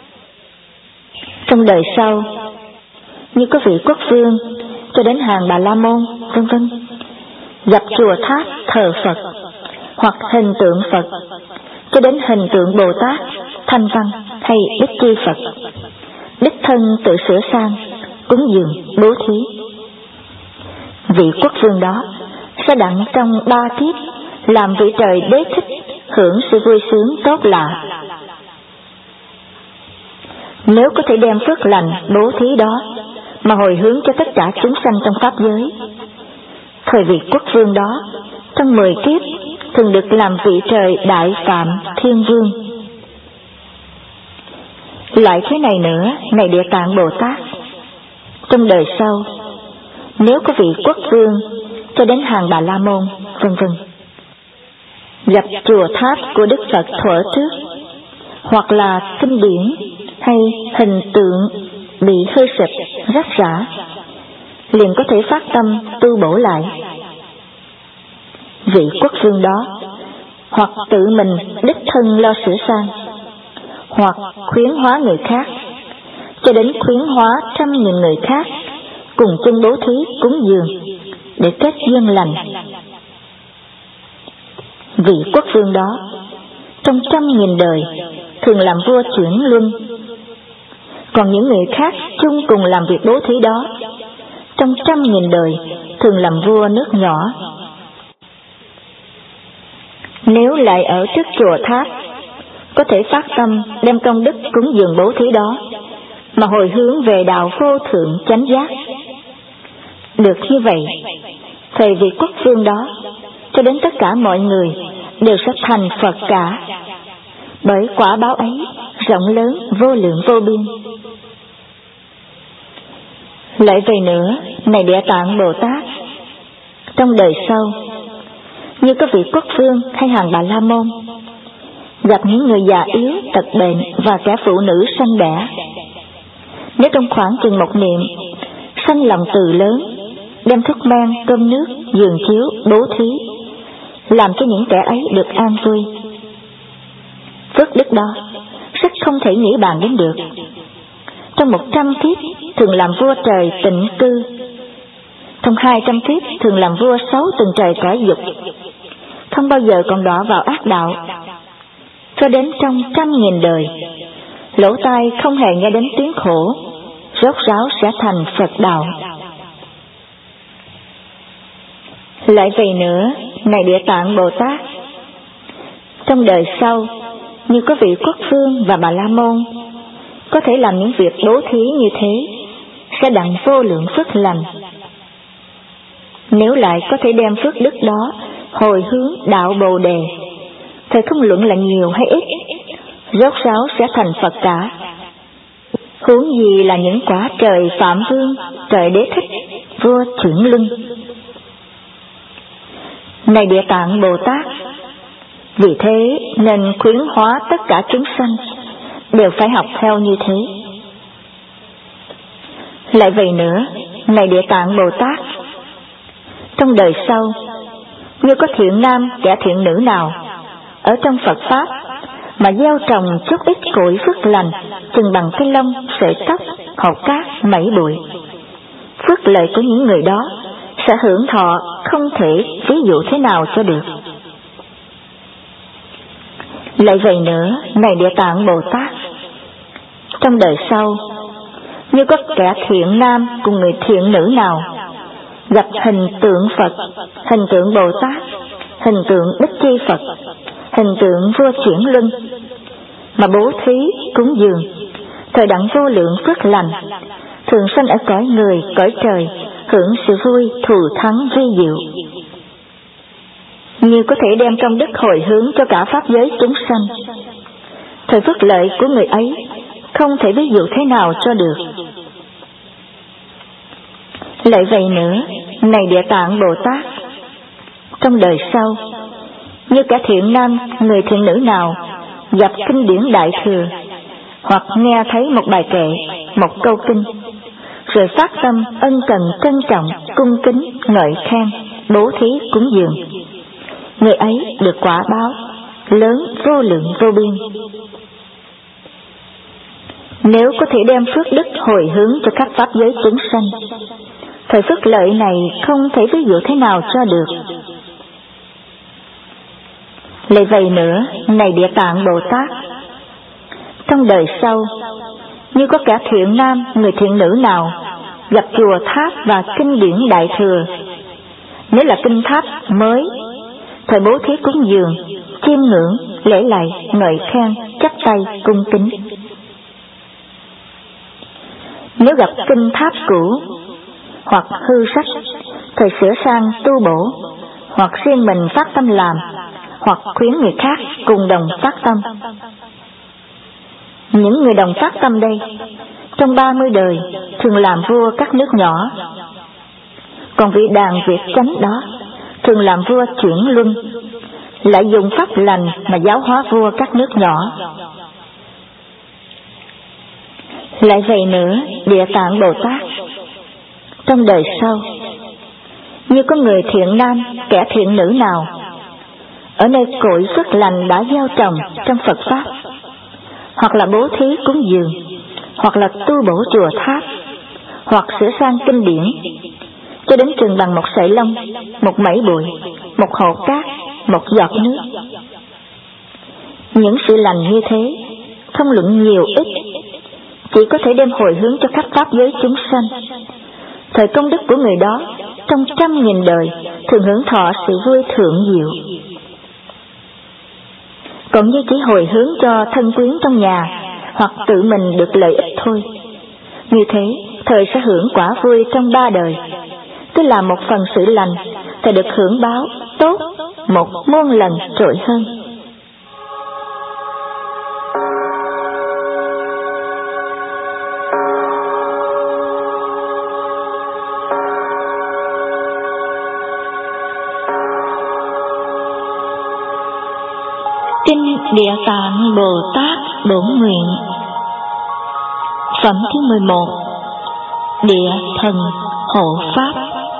[SPEAKER 1] trong đời sau, như có vị quốc vương cho đến hàng bà la môn, vân vân, gặp chùa tháp thờ Phật hoặc hình tượng Phật, cho đến hình tượng Bồ Tát, Thanh Văn hay Đức Chi Phật, đích thân tự sửa sang, cúng dường, bố thí. Vị quốc vương đó sẽ đặng trong ba kiếp làm vị trời đế thích, hưởng sự vui sướng tốt lạ. Nếu có thể đem phước lành bố thí đó mà hồi hướng cho tất cả chúng sanh trong pháp giới, thời vị quốc vương đó trong mười kiếp thường được làm vị trời Đại Phạm Thiên Vương. Lại thế này nữa, này Địa Tạng Bồ Tát, trong đời sau, nếu có vị quốc vương cho đến hàng Bà La Môn, vân vân, gặp chùa tháp của Đức Phật thuở trước, hoặc là kinh điển hay hình tượng bị hư sụp, rách rã, liền có thể phát tâm tu bổ lại. Vị quốc vương đó hoặc tự mình đích thân lo sửa sang, hoặc khuyến hóa người khác, cho đến khuyến hóa trăm nghìn người khác cùng chung bố thí cúng dường để kết duyên lành. Vị quốc vương đó trong trăm nghìn đời thường làm vua chuyển luân, còn những người khác chung cùng làm việc bố thí đó trong trăm nghìn đời thường làm vua nước nhỏ. Nếu lại ở trước chùa tháp có thể phát tâm đem công đức cúng dường bố thí đó mà hồi hướng về đạo vô thượng chánh giác, được như vậy, thời vị quốc vương đó cho đến tất cả mọi người đều sẽ thành Phật cả, bởi quả báo ấy rộng lớn vô lượng vô biên. Lại vậy nữa, này Địa Tạng Bồ Tát, trong đời sau, như có vị quốc vương hay hàng Bà La Môn gặp những người già yếu, tật bệnh và kẻ phụ nữ sanh đẻ, nếu trong khoảng chừng một niệm sanh lòng từ lớn, đem thuốc men, cơm nước, giường chiếu, bố thí, làm cho những kẻ ấy được an vui, phước đức đó rất không thể nghĩ bàn đến được. Trong một trăm kiếp thường làm vua trời Tịnh Cư, trong hai trăm kiếp thường làm vua sáu tầng trời cõi dục, không bao giờ còn đọa vào ác đạo, cho đến trong trăm nghìn đời lỗ tai không hề nghe đến tiếng khổ, rốt ráo sẽ thành Phật đạo. Lại vậy nữa, này Địa Tạng Bồ Tát, trong đời sau, như có vị quốc vương và Bà La Môn có thể làm những việc bố thí như thế, sẽ đặng vô lượng phước lành. Nếu lại có thể đem phước đức đó hồi hướng đạo Bồ Đề, thời không luận là nhiều hay ít, rốt ráo sẽ thành Phật cả. Huống gì là những quả trời Phạm Vương, trời Đế Thích, vua chuyển luân. Này Địa Tạng Bồ Tát, vì thế nên khuyến hóa tất cả chúng sanh đều phải học theo như thế. Lại vậy nữa, này Địa Tạng Bồ Tát, trong đời sau, như có thiện nam kẻ thiện nữ nào ở trong Phật Pháp mà gieo trồng chút ít cội phước lành chừng bằng cái lông, sợi tóc, hột cát, mẩy bụi, phước lợi của những người đó sẽ hưởng thọ không thể ví dụ thế nào cho được. Lại vậy nữa, này Địa Tạng Bồ Tát, trong đời sau, như có kẻ thiện nam cùng người thiện nữ nào gặp hình tượng Phật, hình tượng Bồ Tát, hình tượng Đức Chi Phật, hình tượng vua chuyển luân mà bố thí cúng dường, thời đặng vô lượng phước lành, thường sanh ở cõi người, cõi trời, hưởng sự vui thù thắng vi diệu. Như có thể đem công đức hồi hướng cho cả pháp giới chúng sanh, thời phước lợi của người ấy không thể ví dụ thế nào cho được. Lại vậy nữa, này Địa Tạng Bồ Tát, trong đời sau, như cả thiện nam, người thiện nữ nào gặp kinh điển Đại Thừa, hoặc nghe thấy một bài kệ, một câu kinh, rồi phát tâm ân cần trân trọng, cung kính, ngợi khen, bố thí cúng dường, người ấy được quả báo lớn vô lượng vô biên. Nếu có thể đem phước đức hồi hướng cho các pháp giới chúng sanh, thời phước lợi này không thể ví dụ thế nào cho được. Lại vậy nữa, này Địa Tạng Bồ Tát, trong đời sau, như có cả thiện nam, người thiện nữ nào gặp chùa tháp và kinh điển Đại Thừa, nếu là kinh tháp mới, thời bố thí cúng dường, chiêm ngưỡng, lễ lạy, ngợi khen, chắp tay, cung kính. Nếu gặp kinh tháp cũ hoặc hư sách, thời sửa sang tu bổ, hoặc riêng mình phát tâm làm, hoặc khuyến người khác cùng đồng phát tâm. Những người đồng phát tâm đây, trong ba mươi đời thường làm vua các nước nhỏ, còn vị Đàn Việt Chánh đó thường làm vua chuyển luân, lại dùng pháp lành mà giáo hóa vua các nước nhỏ. Lại vậy nữa, Địa Tạng Bồ Tát, trong đời sau, như có người thiện nam, kẻ thiện nữ nào ở nơi cội phước lành đã gieo trồng trong Phật Pháp, hoặc là bố thí cúng dường, hoặc là tu bổ chùa tháp, hoặc sửa sang kinh điển, cho đến chừng bằng một sợi lông, một mẩy bụi, một hột cát, một giọt nước. Những sự lành như thế, không luận nhiều ít, chỉ có thể đem hồi hướng cho khắp pháp giới chúng sanh. Thời công đức của người đó, trong trăm nghìn đời, thường hưởng thọ sự vui thượng diệu. Còn như chỉ hồi hướng cho thân quyến trong nhà, hoặc tự mình được lợi ích thôi, như thế, thời sẽ hưởng quả vui trong ba đời, tức là một phần sự lành, thời được hưởng báo tốt một muôn lần trội hơn. Kinh Địa Tạng Bồ Tát Bổn Nguyện. Phẩm thứ mười một. Địa Thần Hộ Pháp.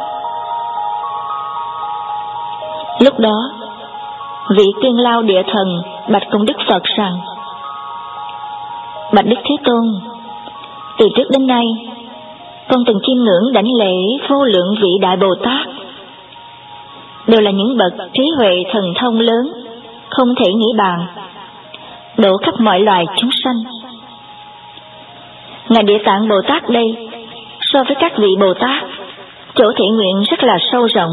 [SPEAKER 1] Lúc đó, vị Tiên Lao Địa Thần bạch cùng Đức Phật rằng: Bạch Đức Thế Tôn, từ trước đến nay, con từng chiêm ngưỡng đảnh lễ vô lượng vị Đại Bồ Tát, đều là những bậc trí huệ thần thông lớn, không thể nghĩ bàn, độ khắp mọi loài chúng sanh. Ngài Địa Tạng Bồ Tát đây, so với các vị Bồ Tát, chỗ thể nguyện rất là sâu rộng.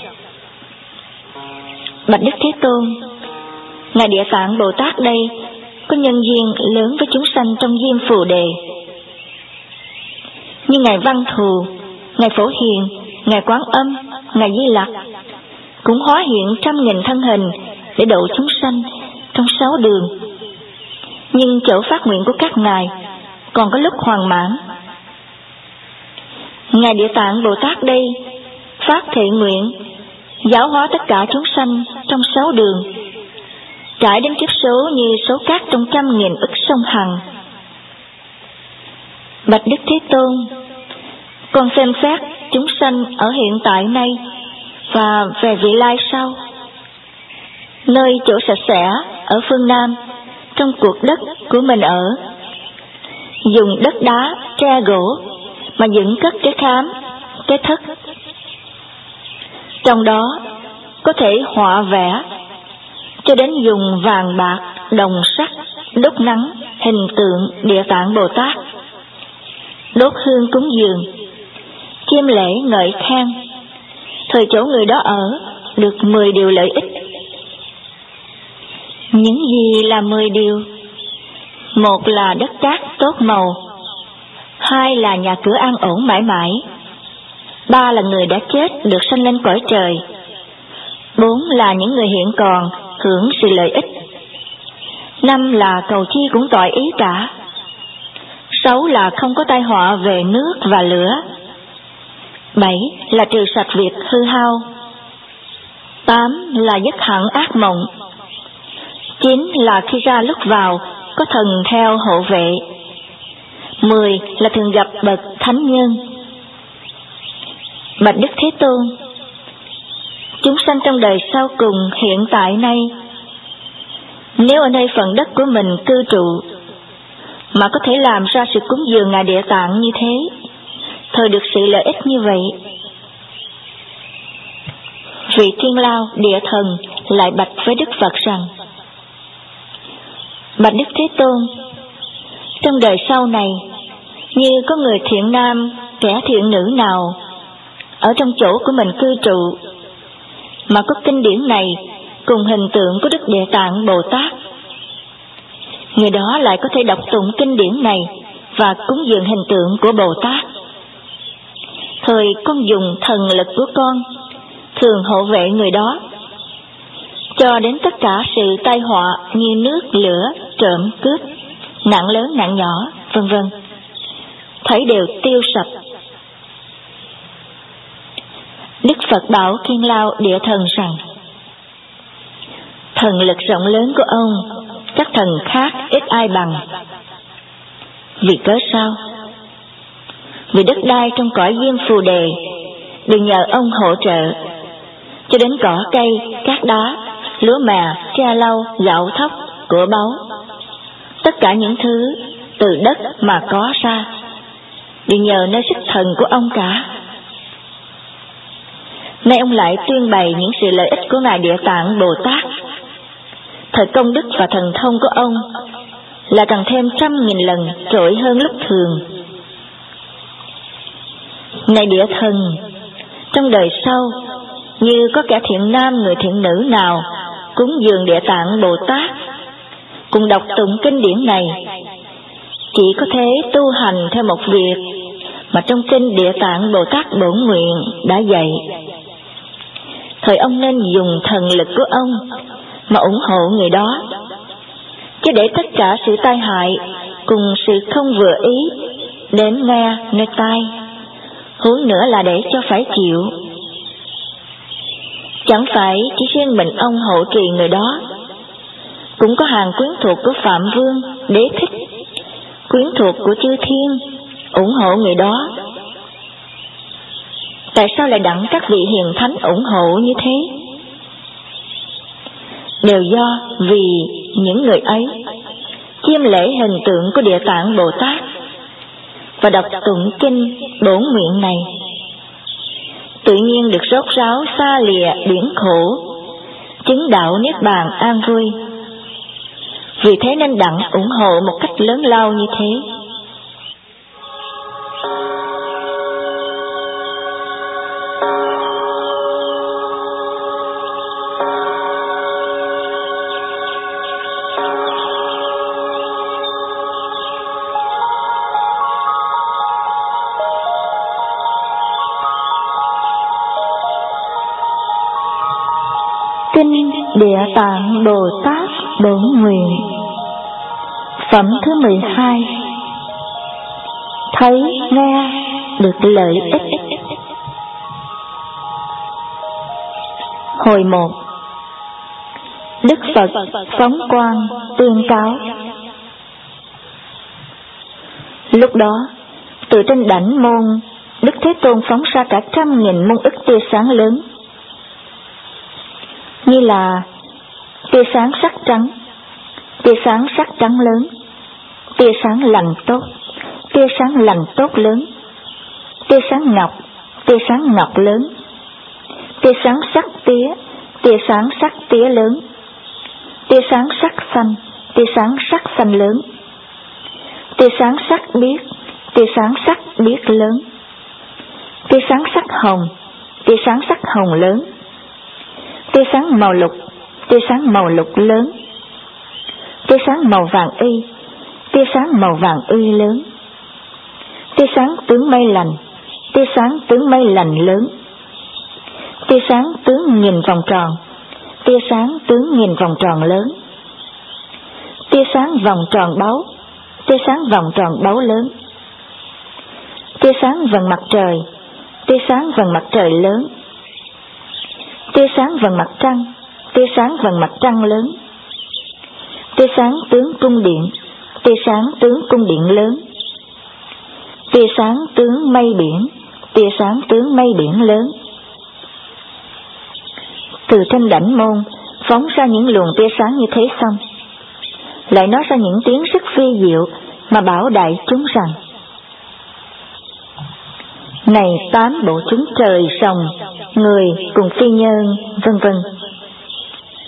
[SPEAKER 1] Bạch Đức Thế Tôn, Ngài Địa Tạng Bồ Tát đây có nhân duyên lớn với chúng sanh trong Diêm Phù Đề, như Ngài Văn Thù, Ngài Phổ Hiền, Ngài Quán Âm, Ngài Di Lặc, cũng hóa hiện trăm nghìn thân hình để độ chúng sanh trong sáu đường. Nhưng chỗ phát nguyện của các ngài còn có lúc hoàn mãn. Ngài Địa Tạng Bồ Tát đây phát thệ nguyện giáo hóa tất cả chúng sanh trong sáu đường, trải đến kiếp số như số cát trong trăm nghìn ức sông Hằng. Bạch Đức Thế Tôn, con xem xét chúng sanh ở hiện tại nay và về vị lai sau, nơi chỗ sạch sẽ ở phương Nam, trong cuộc đất của mình ở, dùng đất đá, tre gỗ mà dựng cất cái khám, cái thất. Trong đó có thể họa vẽ, cho đến dùng vàng bạc, đồng sắt, đốt nắng hình tượng Địa Tạng Bồ Tát, đốt hương cúng dường, chiêm lễ ngợi khen. Thời chỗ người đó ở được mười điều lợi ích. Những gì là mười điều? Một là đất cát tốt màu, hai là nhà cửa an ổn mãi mãi, ba là người đã chết được sanh lên cõi trời, bốn là những người hiện còn hưởng sự lợi ích, năm là cầu chi cũng tỏi ý cả, sáu là không có tai họa về nước và lửa, bảy là trừ sạch việc hư hao, tám là dứt hẳn ác mộng, chín là khi ra lúc vào có thần theo hộ vệ, mười là thường gặp bậc thánh nhân. Bạch Đức Thế Tôn, chúng sanh trong đời sau cùng hiện tại nay, nếu ở nơi phần đất của mình cư trụ mà có thể làm ra sự cúng dường Ngài Địa Tạng như thế, thời được sự lợi ích như vậy. Vị Thiên Lao Địa Thần lại bạch với Đức Phật rằng: Bạch Đức Thế Tôn, trong đời sau này, như có người thiện nam, kẻ thiện nữ nào ở trong chỗ của mình cư trụ, mà có kinh điển này cùng hình tượng của Đức Địa Tạng Bồ Tát, người đó lại có thể đọc tụng kinh điển này và cúng dường hình tượng của Bồ Tát. Thời con dùng thần lực của con thường hộ vệ người đó, cho đến tất cả sự tai họa như nước, lửa, trộm, cướp, nạn lớn nạn nhỏ, vân vân, thấy đều tiêu sạch. Đức Phật bảo Kiên Lao Địa Thần rằng: Thần lực rộng lớn của ông, các thần khác ít ai bằng. Vì cớ sao? Vì đất đai trong cõi Diêm Phù Đề đều nhờ ông hỗ trợ, cho đến cỏ cây, cát đá, lúa mè, tre lau, gạo thóc, của báu, tất cả những thứ từ đất mà có ra đều nhờ nơi sức thần của ông cả. Nay ông lại tuyên bày những sự lợi ích của Ngài Địa Tạng Bồ Tát. Thời công đức và thần thông của ông là càng thêm trăm nghìn lần trội hơn lúc thường. Này Địa Thần, trong đời sau, như có kẻ thiện nam người thiện nữ nào cúng dường Địa Tạng Bồ Tát, cùng đọc tụng kinh điển này, chỉ có thế tu hành theo một việc mà trong kinh Địa Tạng Bồ Tát Bổn Nguyện đã dạy. Thời ông nên dùng thần lực của ông mà ủng hộ người đó, chứ để tất cả sự tai hại cùng sự không vừa ý đến nghe nơi tai, huống nữa là để cho phải chịu. Chẳng phải chỉ riêng mình ông hộ trì người đó, cũng có hàng quyến thuộc của Phạm Vương, Đế Thích, quyến thuộc của chư thiên ủng hộ người đó. Tại sao lại đặng các vị hiền thánh ủng hộ như thế? Đều do vì những người ấy chiêm lễ hình tượng của Địa Tạng Bồ Tát và đọc tụng kinh Bổn Nguyện này, tự nhiên được rốt ráo xa lìa biển khổ, chứng đạo niết bàn an vui. Vì thế nên đặng ủng hộ một cách lớn lao như thế. Kinh Địa Tạng Bồ Tát Bổn Nguyện, phẩm thứ mười hai. Thấy nghe được lợi ích. Hồi một. Đức Phật phóng quang tuyên cáo. Lúc đó, từ trên đảnh môn, Đức Thế Tôn phóng ra cả trăm nghìn muôn ức tia sáng lớn, như là tia sáng sắc trắng, tia sáng sắc trắng lớn, tia sáng lành tốt, tia sáng lành tốt lớn, tia sáng ngọc, tia sáng ngọc lớn, tia sáng sắc tía, tia sáng sắc tía lớn, tia sáng sắc xanh, tia sáng sắc xanh lớn, tia sáng sắc biếc, tia sáng sắc biếc lớn, tia sáng sắc hồng, tia sáng sắc hồng lớn, tia sáng màu lục, tia sáng màu lục lớn, tia sáng màu vàng y, tia sáng màu vàng y lớn, tia sáng tướng mây lành, tia sáng tướng mây lành lớn, tia sáng tướng nghìn vòng tròn, tia sáng tướng nghìn vòng tròn lớn, tia sáng vòng tròn báu, tia sáng vòng tròn báu lớn, tia sáng vầng mặt trời, tia sáng vầng mặt trời lớn, tia sáng vầng mặt trăng, tia sáng vầng mặt trăng lớn, tia sáng tướng cung điện, tia sáng tướng cung điện lớn, tia sáng tướng mây biển, tia sáng tướng mây biển lớn. Từ trên đảnh môn phóng ra những luồng tia sáng như thế xong, lại nói ra những tiếng rất phi diệu mà bảo đại chúng rằng: này tám bộ chúng trời, rồng, người cùng phi nhân, vân vân,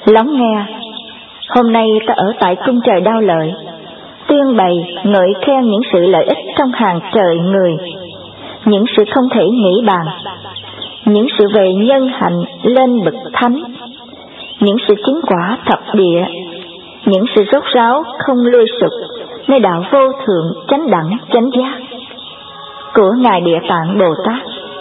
[SPEAKER 1] Lắng nghe, hôm nay ta ở tại cung trời Đao Lợi, tuyên bày ngợi khen những sự lợi ích trong hàng trời người, những sự không thể nghĩ bàn, những sự về nhân hạnh lên bậc thánh, những sự chứng quả thập địa, những sự rốt ráo không lui sụp nơi đạo vô thượng chánh đẳng chánh giác của Ngài Địa Tạng Bồ Tát.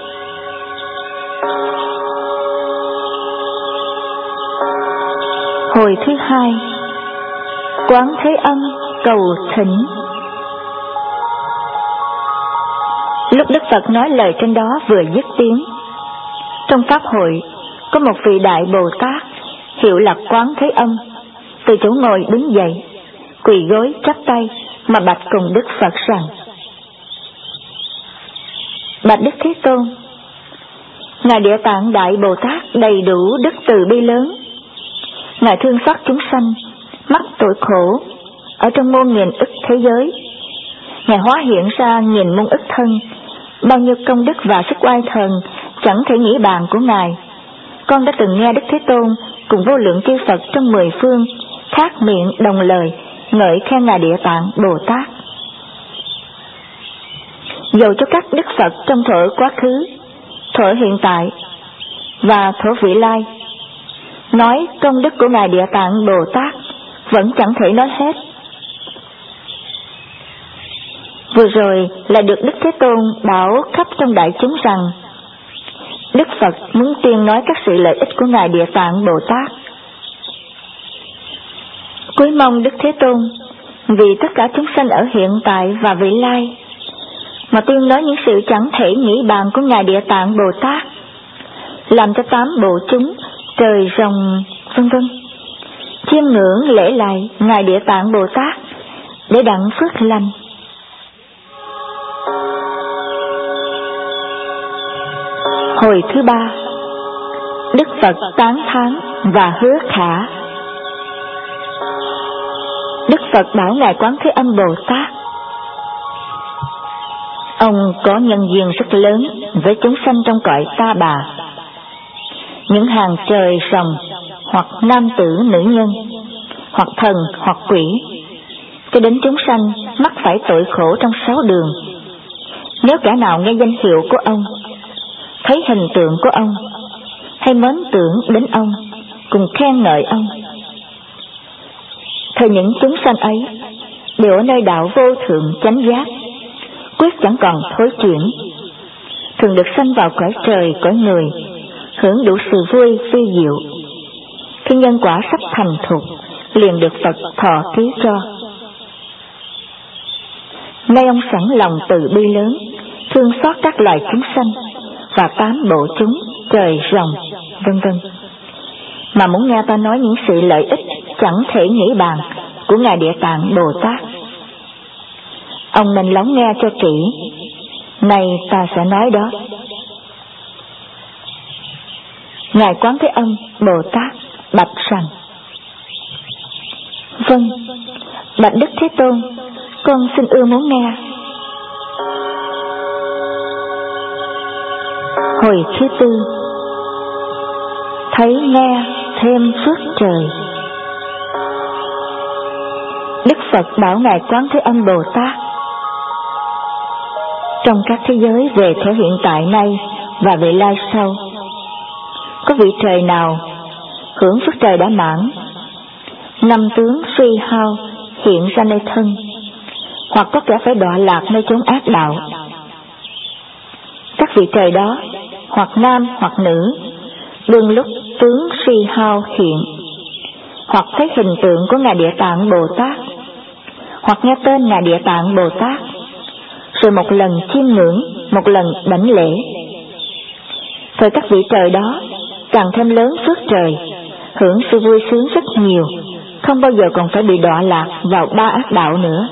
[SPEAKER 1] Hồi thứ hai, Quán Thế Âm cầu thỉnh. Lúc Đức Phật nói lời trên đó vừa dứt tiếng, trong pháp hội có một vị đại Bồ Tát hiệu là Quán Thế Âm từ chỗ ngồi đứng dậy, quỳ gối chắp tay mà bạch cùng Đức Phật rằng: Bạch Đức Thế Tôn, Ngài Địa Tạng Đại Bồ Tát đầy đủ đức từ bi lớn, Ngài thương xót chúng sanh mắc tội khổ ở trong muôn nghìn ức thế giới. Ngài hóa hiện ra nghìn muôn ức thân, bao nhiêu công đức và sức oai thần chẳng thể nghĩ bàn của Ngài. Con đã từng nghe Đức Thế Tôn cùng vô lượng chư Phật trong mười phương khác miệng đồng lời ngợi khen Ngài Địa Tạng Bồ Tát. Dầu cho các Đức Phật trong thuở quá khứ, thuở hiện tại và thuở vị lai nói công đức của Ngài Địa Tạng Bồ Tát vẫn chẳng thể nói hết. Vừa rồi là được Đức Thế Tôn bảo khắp trong đại chúng rằng Đức Phật muốn tuyên nói các sự lợi ích của Ngài Địa Tạng Bồ Tát. Cuối mong Đức Thế Tôn vì tất cả chúng sanh ở hiện tại và vị lai mà tuyên nói những sự chẳng thể nghĩ bàn của Ngài Địa Tạng Bồ Tát, làm cho tám bộ chúng, trời rồng vân vân chiêm ngưỡng lễ lại Ngài Địa Tạng Bồ Tát để đặng phước lành. Hồi thứ ba, Đức Phật tán thán và hứa khả. Đức Phật bảo Ngài Quán Thế Âm Bồ Tát: Ông có nhân duyên rất lớn với chúng sanh trong cõi ta bà, những hàng trời rồng, hoặc nam tử nữ nhân, hoặc thần hoặc quỷ, cho đến chúng sanh mắc phải tội khổ trong sáu đường. Nếu kẻ nào nghe danh hiệu của ông, thấy hình tượng của ông, hay mến tưởng đến ông, cùng khen ngợi ông, thì những chúng sanh ấy đều ở nơi đạo vô thượng chánh giác, quyết chẳng còn thối chuyển, thường được sanh vào cõi trời cõi người, hưởng đủ sự vui phi diệu. Khi nhân quả sắp thành thục, liền được Phật thọ ký cho. Nay ông sẵn lòng từ bi lớn, thương xót các loài chúng sanh và tám bộ chúng, trời rồng vân vân, mà muốn nghe ta nói những sự lợi ích chẳng thể nghĩ bàn của Ngài Địa Tạng Bồ Tát. Ông nên lắng nghe cho kỹ, này ta sẽ nói đó. Ngài Quán Thế Âm Bồ Tát bạch rằng: Vâng, bạch Đức Thế Tôn, con xin ưa muốn nghe. Hồi thứ tư, thấy nghe thêm phước trời. Đức Phật bảo Ngài Quán Thế Âm Bồ Tát: Trong các thế giới về thể hiện tại nay và vị lai sau, có vị trời nào hưởng phước trời đã mãn, năm tướng suy hao hiện ra nơi thân, hoặc có kẻ phải đọa lạc nơi chốn ác đạo. Các vị trời đó, hoặc nam hoặc nữ, đương lúc tướng suy hao hiện, hoặc thấy hình tượng của Ngài Địa Tạng Bồ Tát, hoặc nghe tên Ngài Địa Tạng Bồ Tát, rồi một lần chiêm ngưỡng, một lần đảnh lễ. Thời các vị trời đó càng thêm lớn phước trời, hưởng sự vui sướng rất nhiều, không bao giờ còn phải bị đọa lạc vào ba ác đạo nữa.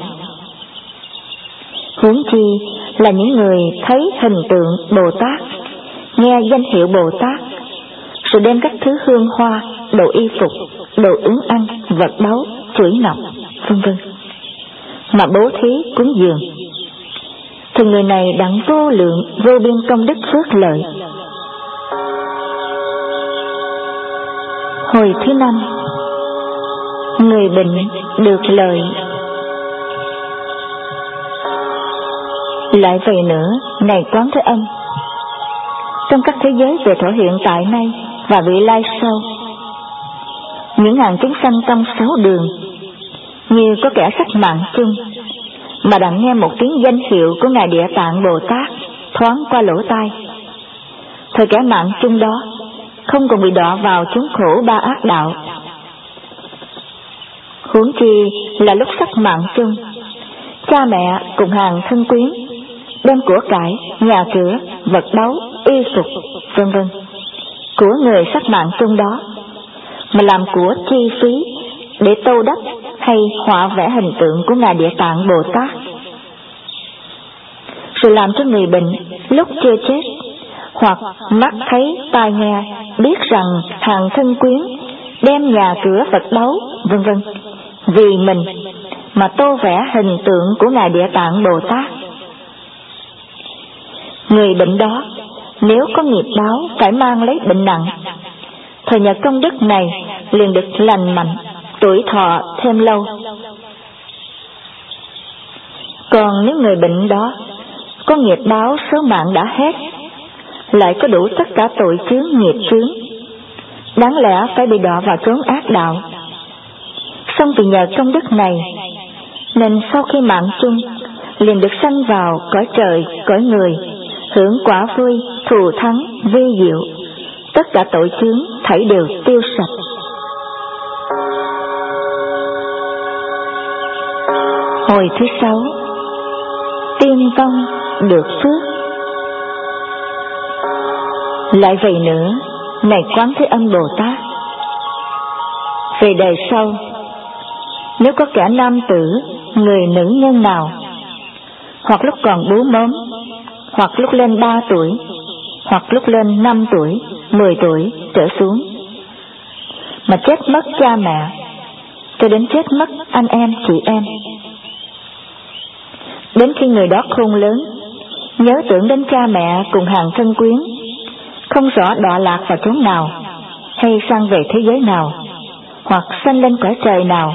[SPEAKER 1] Huống chi là những người thấy hình tượng Bồ Tát, nghe danh hiệu Bồ Tát, rồi đem các thứ hương hoa, đồ y phục, đồ ứng ăn, vật báu, chuỗi ngọc, vân vân mà bố thí cúng dường, thì người này đặng vô lượng vô biên công đức phước lợi. Hồi thứ năm, người bệnh được lợi. Lại vậy nữa, này Quán Thế Âm, trong các thế giới về thọ hiện tại nay và vị lai sau, những hàng chúng sanh trong sáu đường, như có kẻ sách mạng chung, mà đặng nghe một tiếng danh hiệu của Ngài Địa Tạng Bồ Tát thoáng qua lỗ tai, thời kẻ mạng chung đó không còn bị đọa vào chốn khổ ba ác đạo. Huống chi là lúc sắc mạng chung, cha mẹ cùng hàng thân quyến đem của cải, nhà cửa, vật báu, y phục, vân vân của người sắc mạng chung đó mà làm của chi phí để tô đắp hay họa vẽ hình tượng của Ngài Địa Tạng Bồ Tát, rồi làm cho người bệnh lúc chưa chết hoặc mắt thấy tai nghe biết rằng hàng thân quyến đem nhà cửa, vật báu, vân vân vì mình mà tô vẽ hình tượng của Ngài Địa Tạng Bồ Tát. Người bệnh đó nếu có nghiệp báo phải mang lấy bệnh nặng, thời nhờ công đức này liền được lành mạnh, tuổi thọ thêm lâu. Còn nếu người bệnh đó có nghiệp báo số mạng đã hết, lại có đủ tất cả tội chướng nghiệp chướng, đáng lẽ phải bị đọa vào chốn ác đạo. Song vì nhờ công đức này nên sau khi mạng chung liền được sanh vào cõi trời, cõi người, hưởng quả vui, thù thắng, vi diệu, tất cả tội chướng thảy đều tiêu sạch. Hồi thứ sáu, tiên vong được phước. Lại vậy nữa, này Quán Thế Âm Bồ Tát, về đời sau, nếu có kẻ nam tử, người nữ nhân nào, hoặc lúc còn bú mớm, hoặc lúc lên ba tuổi, hoặc lúc lên năm tuổi, mười tuổi trở xuống, mà chết mất cha mẹ, cho đến chết mất anh em chị em, đến khi người đó khôn lớn, nhớ tưởng đến cha mẹ cùng hàng thân quyến, không rõ đọa lạc vào chốn nào, hay sang về thế giới nào, hoặc sanh lên cõi trời nào,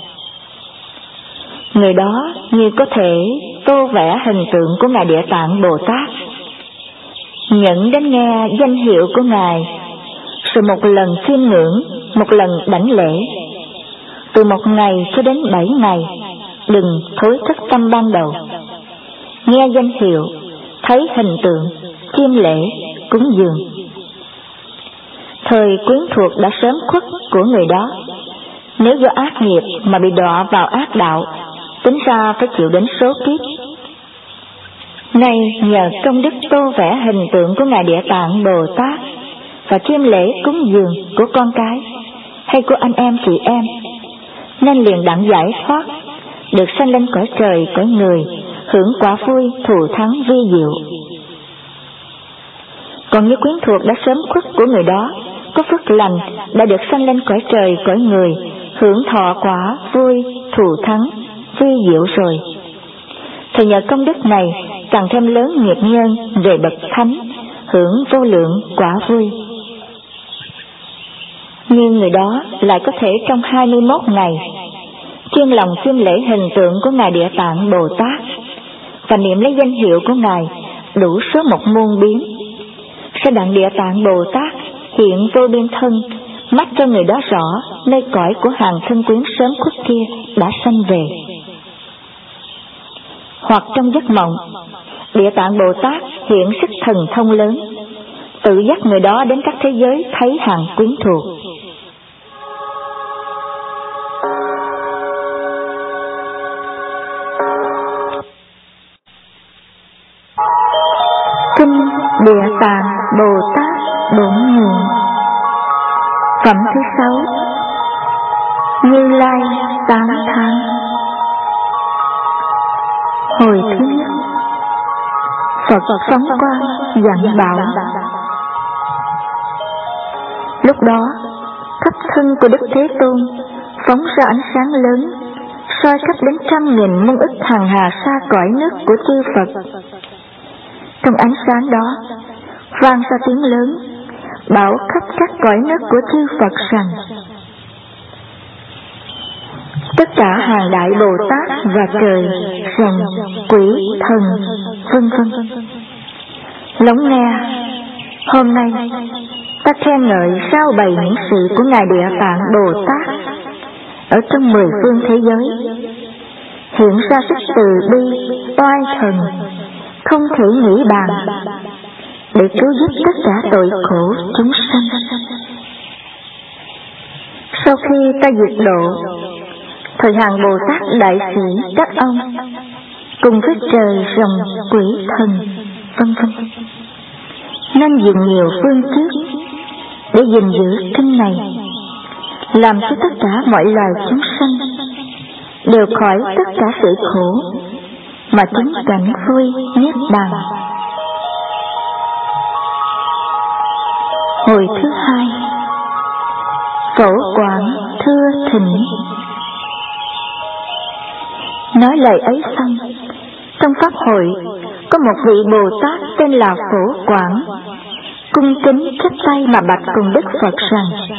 [SPEAKER 1] người đó như có thể tô vẽ hình tượng của Ngài Địa Tạng Bồ Tát, nhận đến nghe danh hiệu của Ngài, rồi một lần chiêm ngưỡng, một lần đảnh lễ, từ một ngày cho đến bảy ngày, đừng thối thất tâm ban đầu, nghe danh hiệu, thấy hình tượng, chiêm lễ, cúng dường. Thời quyến thuộc đã sớm khuất của người đó, nếu do ác nghiệp mà bị đọa vào ác đạo, tính ra phải chịu đến số kiếp. Nay nhờ công đức tô vẽ hình tượng của Ngài Địa Tạng Bồ Tát và chiêm lễ cúng dường của con cái hay của anh em chị em, nên liền đặng giải thoát, được sanh lên cõi trời, cõi người, hưởng quả vui, thù thắng, vi diệu. Còn như quyến thuộc đã sớm khuất của người đó, có phước lành, đã được sanh lên cõi trời, cõi người, hưởng thọ quả vui, thù thắng, vi diệu rồi, thì nhờ công đức này càng thêm lớn nghiệp nhân về bậc thánh, hưởng vô lượng quả vui. Nhưng người đó lại có thể trong hai mươi mốt ngày chuyên lòng chiêm lễ hình tượng của Ngài Địa Tạng Bồ Tát và niệm lấy danh hiệu của Ngài đủ số một muôn biến, sẽ đặng Địa Tạng Bồ Tát hiện vô biên thân, mắt cho người đó rõ nơi cõi của hàng thân quyến sớm khuất kia đã sanh về. Hoặc trong giấc mộng, Địa Tạng Bồ Tát hiện sức thần thông lớn, tự dắt người đó đến các thế giới thấy hàng quyến thuộc. Kinh Địa Tạng Bồ Tát Bổn Nguyện. Phẩm thứ sáu. Như Lai tán thán. Hồi thứ nhất. Phật phóng quang dặn bảo. Lúc đó khắp thân của Đức Thế Tôn phóng ra ánh sáng lớn, soi khắp đến trăm nghìn muôn ức hằng hà sa cõi nước của chư Phật. Trong ánh sáng đó vang ra tiếng lớn, bảo khắp các cõi nước của chư Phật rằng: tất cả hàng đại Bồ Tát và trời, rồng, quỷ, thần, vân vân. Lắng nghe, hôm nay ta khen ngợi sao bày những sự của Ngài Địa Tạng Bồ Tát ở trong mười phương thế giới, hiện ra sức từ bi, oai thần, không thể nghĩ bàn, để cứu giúp tất cả tội khổ chúng sanh. Sau khi ta diệt độ, thời hàng Bồ Tát đại sĩ các ông cùng với trời, rồng, quỷ, thần, vân vân nên dùng nhiều phương trước để gìn giữ kinh này, làm cho tất cả mọi loài chúng sanh đều khỏi tất cả sự khổ mà chứng cảnh vui niết bàn. Hồi thứ hai, Phổ Quảng thưa thỉnh. Nói lời ấy xong, trong pháp hội có một vị Bồ Tát tên là Phổ Quảng cung kính chắp tay mà bạch cùng Đức Phật rằng: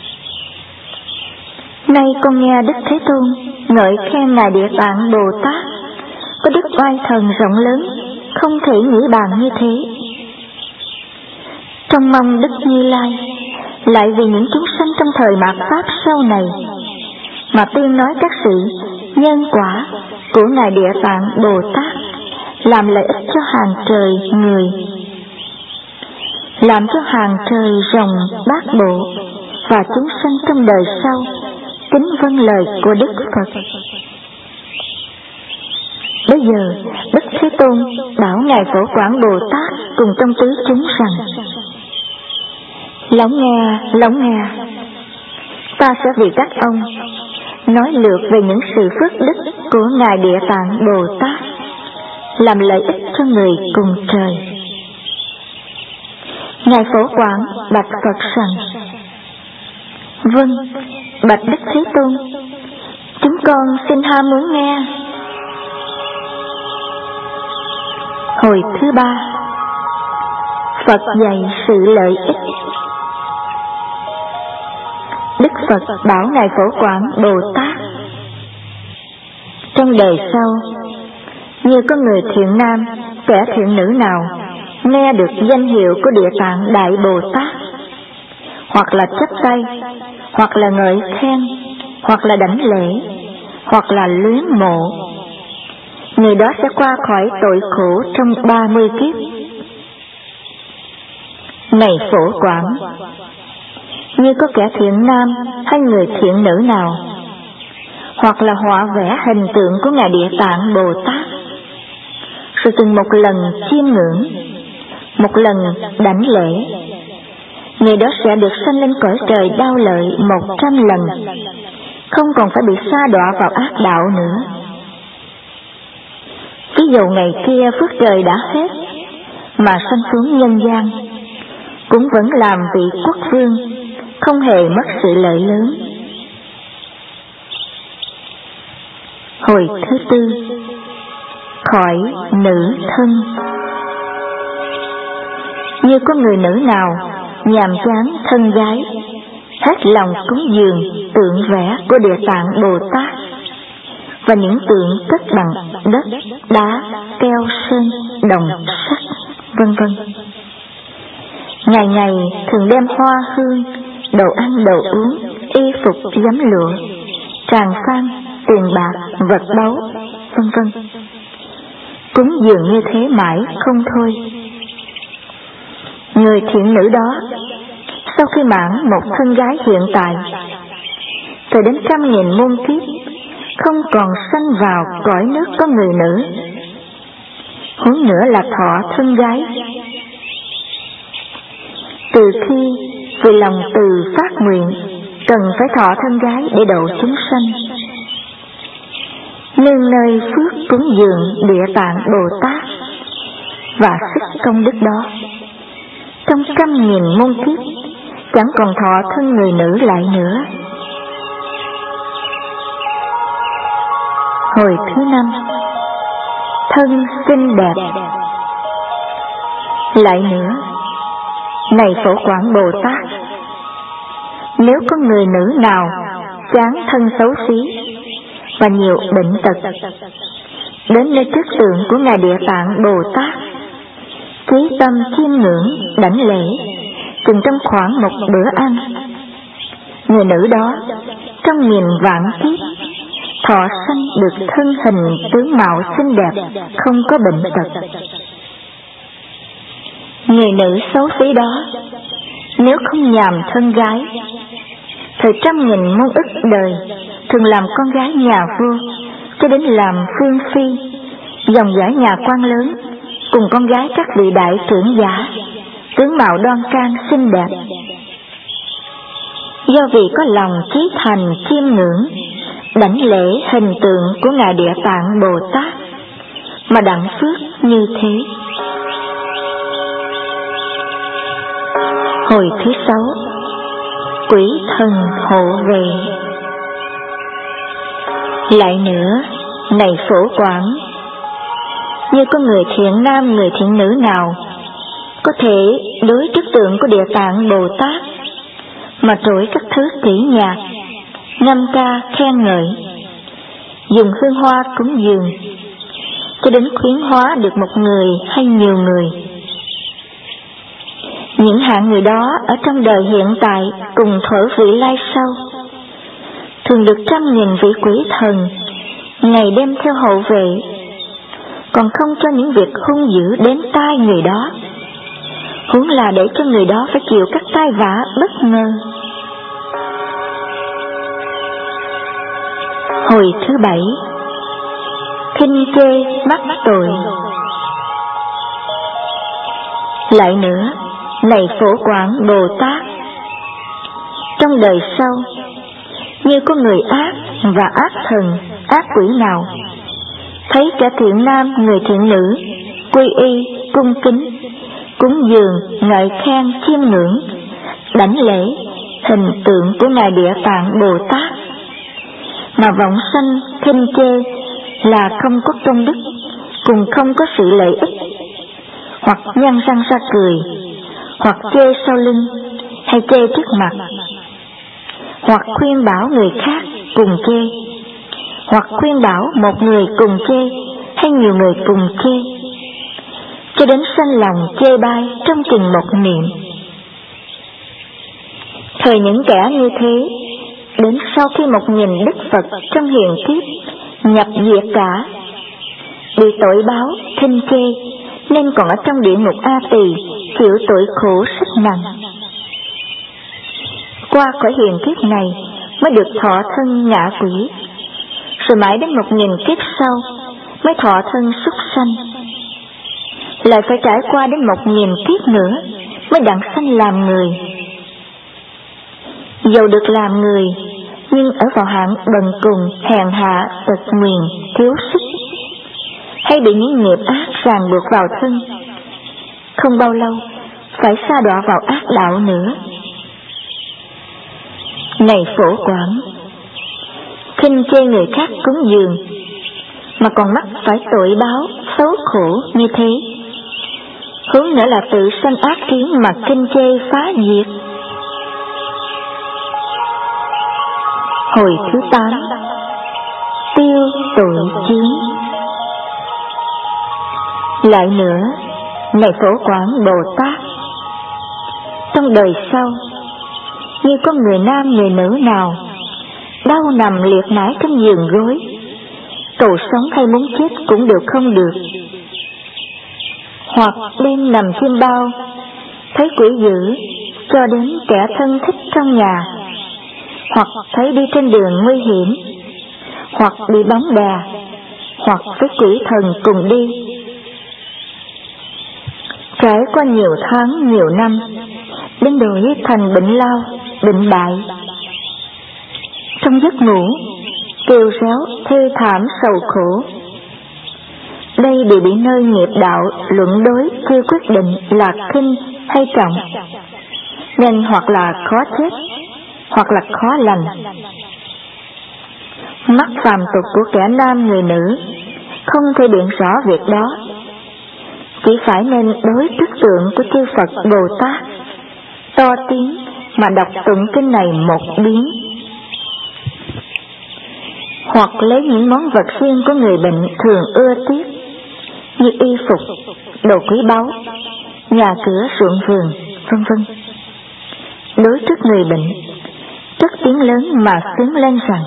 [SPEAKER 1] Nay con nghe Đức Thế Tôn ngợi khen Ngài Địa Tạng Bồ Tát có đức oai thần rộng lớn, không thể nghĩ bàn như thế. Trong mong Đức Như Lai lại vì những chúng sanh trong thời mạt Pháp sau này mà tuyên nói các sự nhân quả của Ngài Địa Tạng Bồ Tát, làm lợi ích cho hàng trời người, làm cho hàng trời rồng bát bộ và chúng sanh trong đời sau kính vâng lời của Đức Phật. Bây giờ Đức Thế Tôn bảo Ngài Phổ Quảng Bồ Tát cùng trong tứ chúng rằng: Lắng nghe, lắng nghe, ta sẽ vì các ông nói lược về những sự phước đức của Ngài Địa Tạng Bồ Tát, làm lợi ích cho người cùng trời. Ngài Phổ Quảng bạch Phật rằng: Vâng, bạch Đức Thế Tôn, chúng con xin ham muốn nghe. Hồi thứ ba, Phật dạy sự lợi ích. Đức Phật bảo Ngài Phổ Quảng Bồ Tát: Trong đời sau, như có người thiện nam, kẻ thiện nữ nào nghe được danh hiệu của Địa Tạng Đại Bồ Tát, hoặc là chắp tay, hoặc là ngợi khen, hoặc là đảnh lễ, hoặc là luyến mộ, người đó sẽ qua khỏi tội khổ trong ba mươi kiếp. Này Phổ Quảng, như có kẻ thiện nam hay người thiện nữ nào, hoặc là họa vẽ hình tượng của Ngài Địa Tạng Bồ Tát, rồi từng một lần chiêm ngưỡng, một lần đảnh lễ, người đó sẽ được sanh lên cõi trời đau lợi một trăm lần, không còn phải bị sa đọa vào ác đạo nữa. Ví dụ ngày kia phước trời đã hết mà sanh xuống nhân gian, cũng vẫn làm vị quốc vương, không hề mất sự lợi lớn. Hồi thứ tư, khỏi nữ thân. Như có người nữ nào nhàm chán thân gái, hết lòng cúng dường tượng vẽ của Địa Tạng Bồ Tát và những tượng cất bằng đất, đá, keo, sơn, đồng, sắt, vân vân. Ngày ngày thường đem hoa hương, đồ ăn đồ uống, y phục gấm lụa, tràng phan, tiền bạc, vật báu, vân vân, cúng dường như thế mãi không thôi. Người thiện nữ đó sau khi mãn một thân gái hiện tại, rồi đến trăm nghìn muôn kiếp không còn sanh vào cõi nước có người nữ, huống nữa là thọ thân gái. Từ khi vì lòng từ phát nguyện cần phải thọ thân gái để độ chúng sanh, nương nơi phước cúng dường Địa Tạng Bồ Tát và sức công đức đó, trong trăm nghìn muôn kiếp chẳng còn thọ thân người nữ lại nữa. Hồi thứ năm, thân xinh đẹp. Lại nữa, này Phổ Quảng Bồ Tát, nếu có người nữ nào chán thân xấu xí, và nhiều bệnh tật, đến nơi trước tượng của Ngài Địa Tạng Bồ Tát, chí tâm chiêm ngưỡng đảnh lễ, chừng trong khoảng một bữa ăn. Người nữ đó trong nghìn vạn kiếp thọ sanh được thân hình tướng mạo xinh đẹp, không có bệnh tật. Người nữ xấu xí đó nếu không nhàm thân gái, thời trăm nghìn muôn ức đời thường làm con gái nhà vua, cho đến làm phương phi, dòng dõi nhà quan lớn, cùng con gái các vị đại trưởng giả, tướng mạo đoan trang xinh đẹp. Do vì có lòng chí thành chiêm ngưỡng đảnh lễ hình tượng của Ngài Địa Tạng Bồ Tát mà đặng phước như thế. Hồi thứ sáu, quỷ thần hộ về. Lại nữa, này Phổ Quảng, như có người thiện nam người thiện nữ nào có thể đối trước tượng của Địa Tạng Bồ Tát mà trỗi các thứ kỹ nhạc, ngâm ca khen ngợi, dùng hương hoa cúng dường, cho đến khuyến hóa được một người hay nhiều người. Những hạng người đó ở trong đời hiện tại cùng thuở vị lai sau, thường được trăm nghìn vị quỷ thần ngày đêm theo hộ vệ, còn không cho những việc hung dữ đến tai người đó, huống là để cho người đó phải chịu các tai vạ bất ngờ. Hồi thứ bảy, khinh chê mắc tội. Lại nữa, này Phổ Quảng Bồ Tát, trong đời sau, như có người ác và ác thần, ác quỷ nào thấy kẻ thiện nam người thiện nữ quy y cung kính, cúng dường ngợi khen chiêm ngưỡng đảnh lễ hình tượng của Ngài Địa Tạng Bồ Tát, mà vọng sanh khinh chê là không có công đức, cùng không có sự lợi ích, hoặc nhăn răng ra cười, hoặc chê sau lưng, hay chê trước mặt, hoặc khuyên bảo người khác cùng chê, hoặc khuyên bảo một người cùng chê, hay nhiều người cùng chê, cho đến sanh lòng chê bai trong chừng một niệm. Thời những kẻ như thế, đến sau khi một nghìn đức Phật trong hiền kiếp nhập diệt cả, bị tội báo khinh chê, nên còn ở trong địa ngục A Tỳ chịu tội khổ rất nặng. Qua khỏi hiền kiếp này mới được thọ thân ngạ quỷ, rồi mãi đến một nghìn kiếp sau mới thọ thân súc sanh, lại phải trải qua đến một nghìn kiếp nữa mới đặng sanh làm người. Dầu được làm người, nhưng ở vào hạng bần cùng, hèn hạ, tật nguyền, thiếu sức, hay bị những nghiệp ác ràng buộc vào thân, không bao lâu phải sa đọa vào ác đạo nữa. Này Phổ Quảng, khinh chê người khác cúng dường, mà còn mắc phải tội báo xấu khổ như thế, huống nữa là tự sanh ác kiến mà khinh chê phá diệt. Hồi thứ tám, tiêu tội chướng. Lại nữa, này Phổ Quảng Bồ Tát, trong đời sau, như có người nam người nữ nào đau nằm liệt mãi trên giường gối, cầu sống hay muốn chết cũng đều không được, hoặc đêm nằm trên bao thấy quỷ dữ, cho đến kẻ thân thích trong nhà, hoặc thấy đi trên đường nguy hiểm, hoặc bị bóng đè, hoặc với quỷ thần cùng đi. Trải qua nhiều tháng, nhiều năm, đến đổi thành bệnh lao, bệnh bại. Trong giấc ngủ, kêu réo, thê thảm sầu khổ. Đây đều bị nơi nghiệp đạo luận đối chưa quyết định là khinh hay trọng, nên hoặc là khó chết, hoặc là khó lành. Mắt phàm tục của kẻ nam người nữ không thể biện rõ việc đó, chỉ phải nên đối trước tượng của chư Phật Bồ Tát, to tiếng mà đọc tụng kinh này một biến. hoặc lấy những món vật riêng của người bệnh thường ưa tiếc như y phục, đồ quý báu, nhà cửa, ruộng vườn, vân vân. Đối trước người bệnh, cất tiếng lớn mà xướng lên rằng: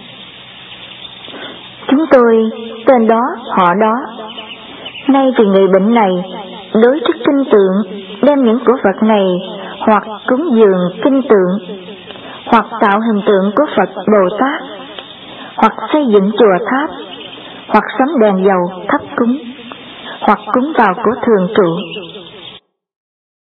[SPEAKER 1] chúng tôi tên đó họ đó, nay vì người bệnh này đối trước kinh tượng đem những của vật này hoặc cúng dường kinh tượng, hoặc tạo hình tượng của Phật Bồ Tát, hoặc xây dựng chùa tháp, hoặc sắm đèn dầu thắp cúng, hoặc cúng vào của thường trụ,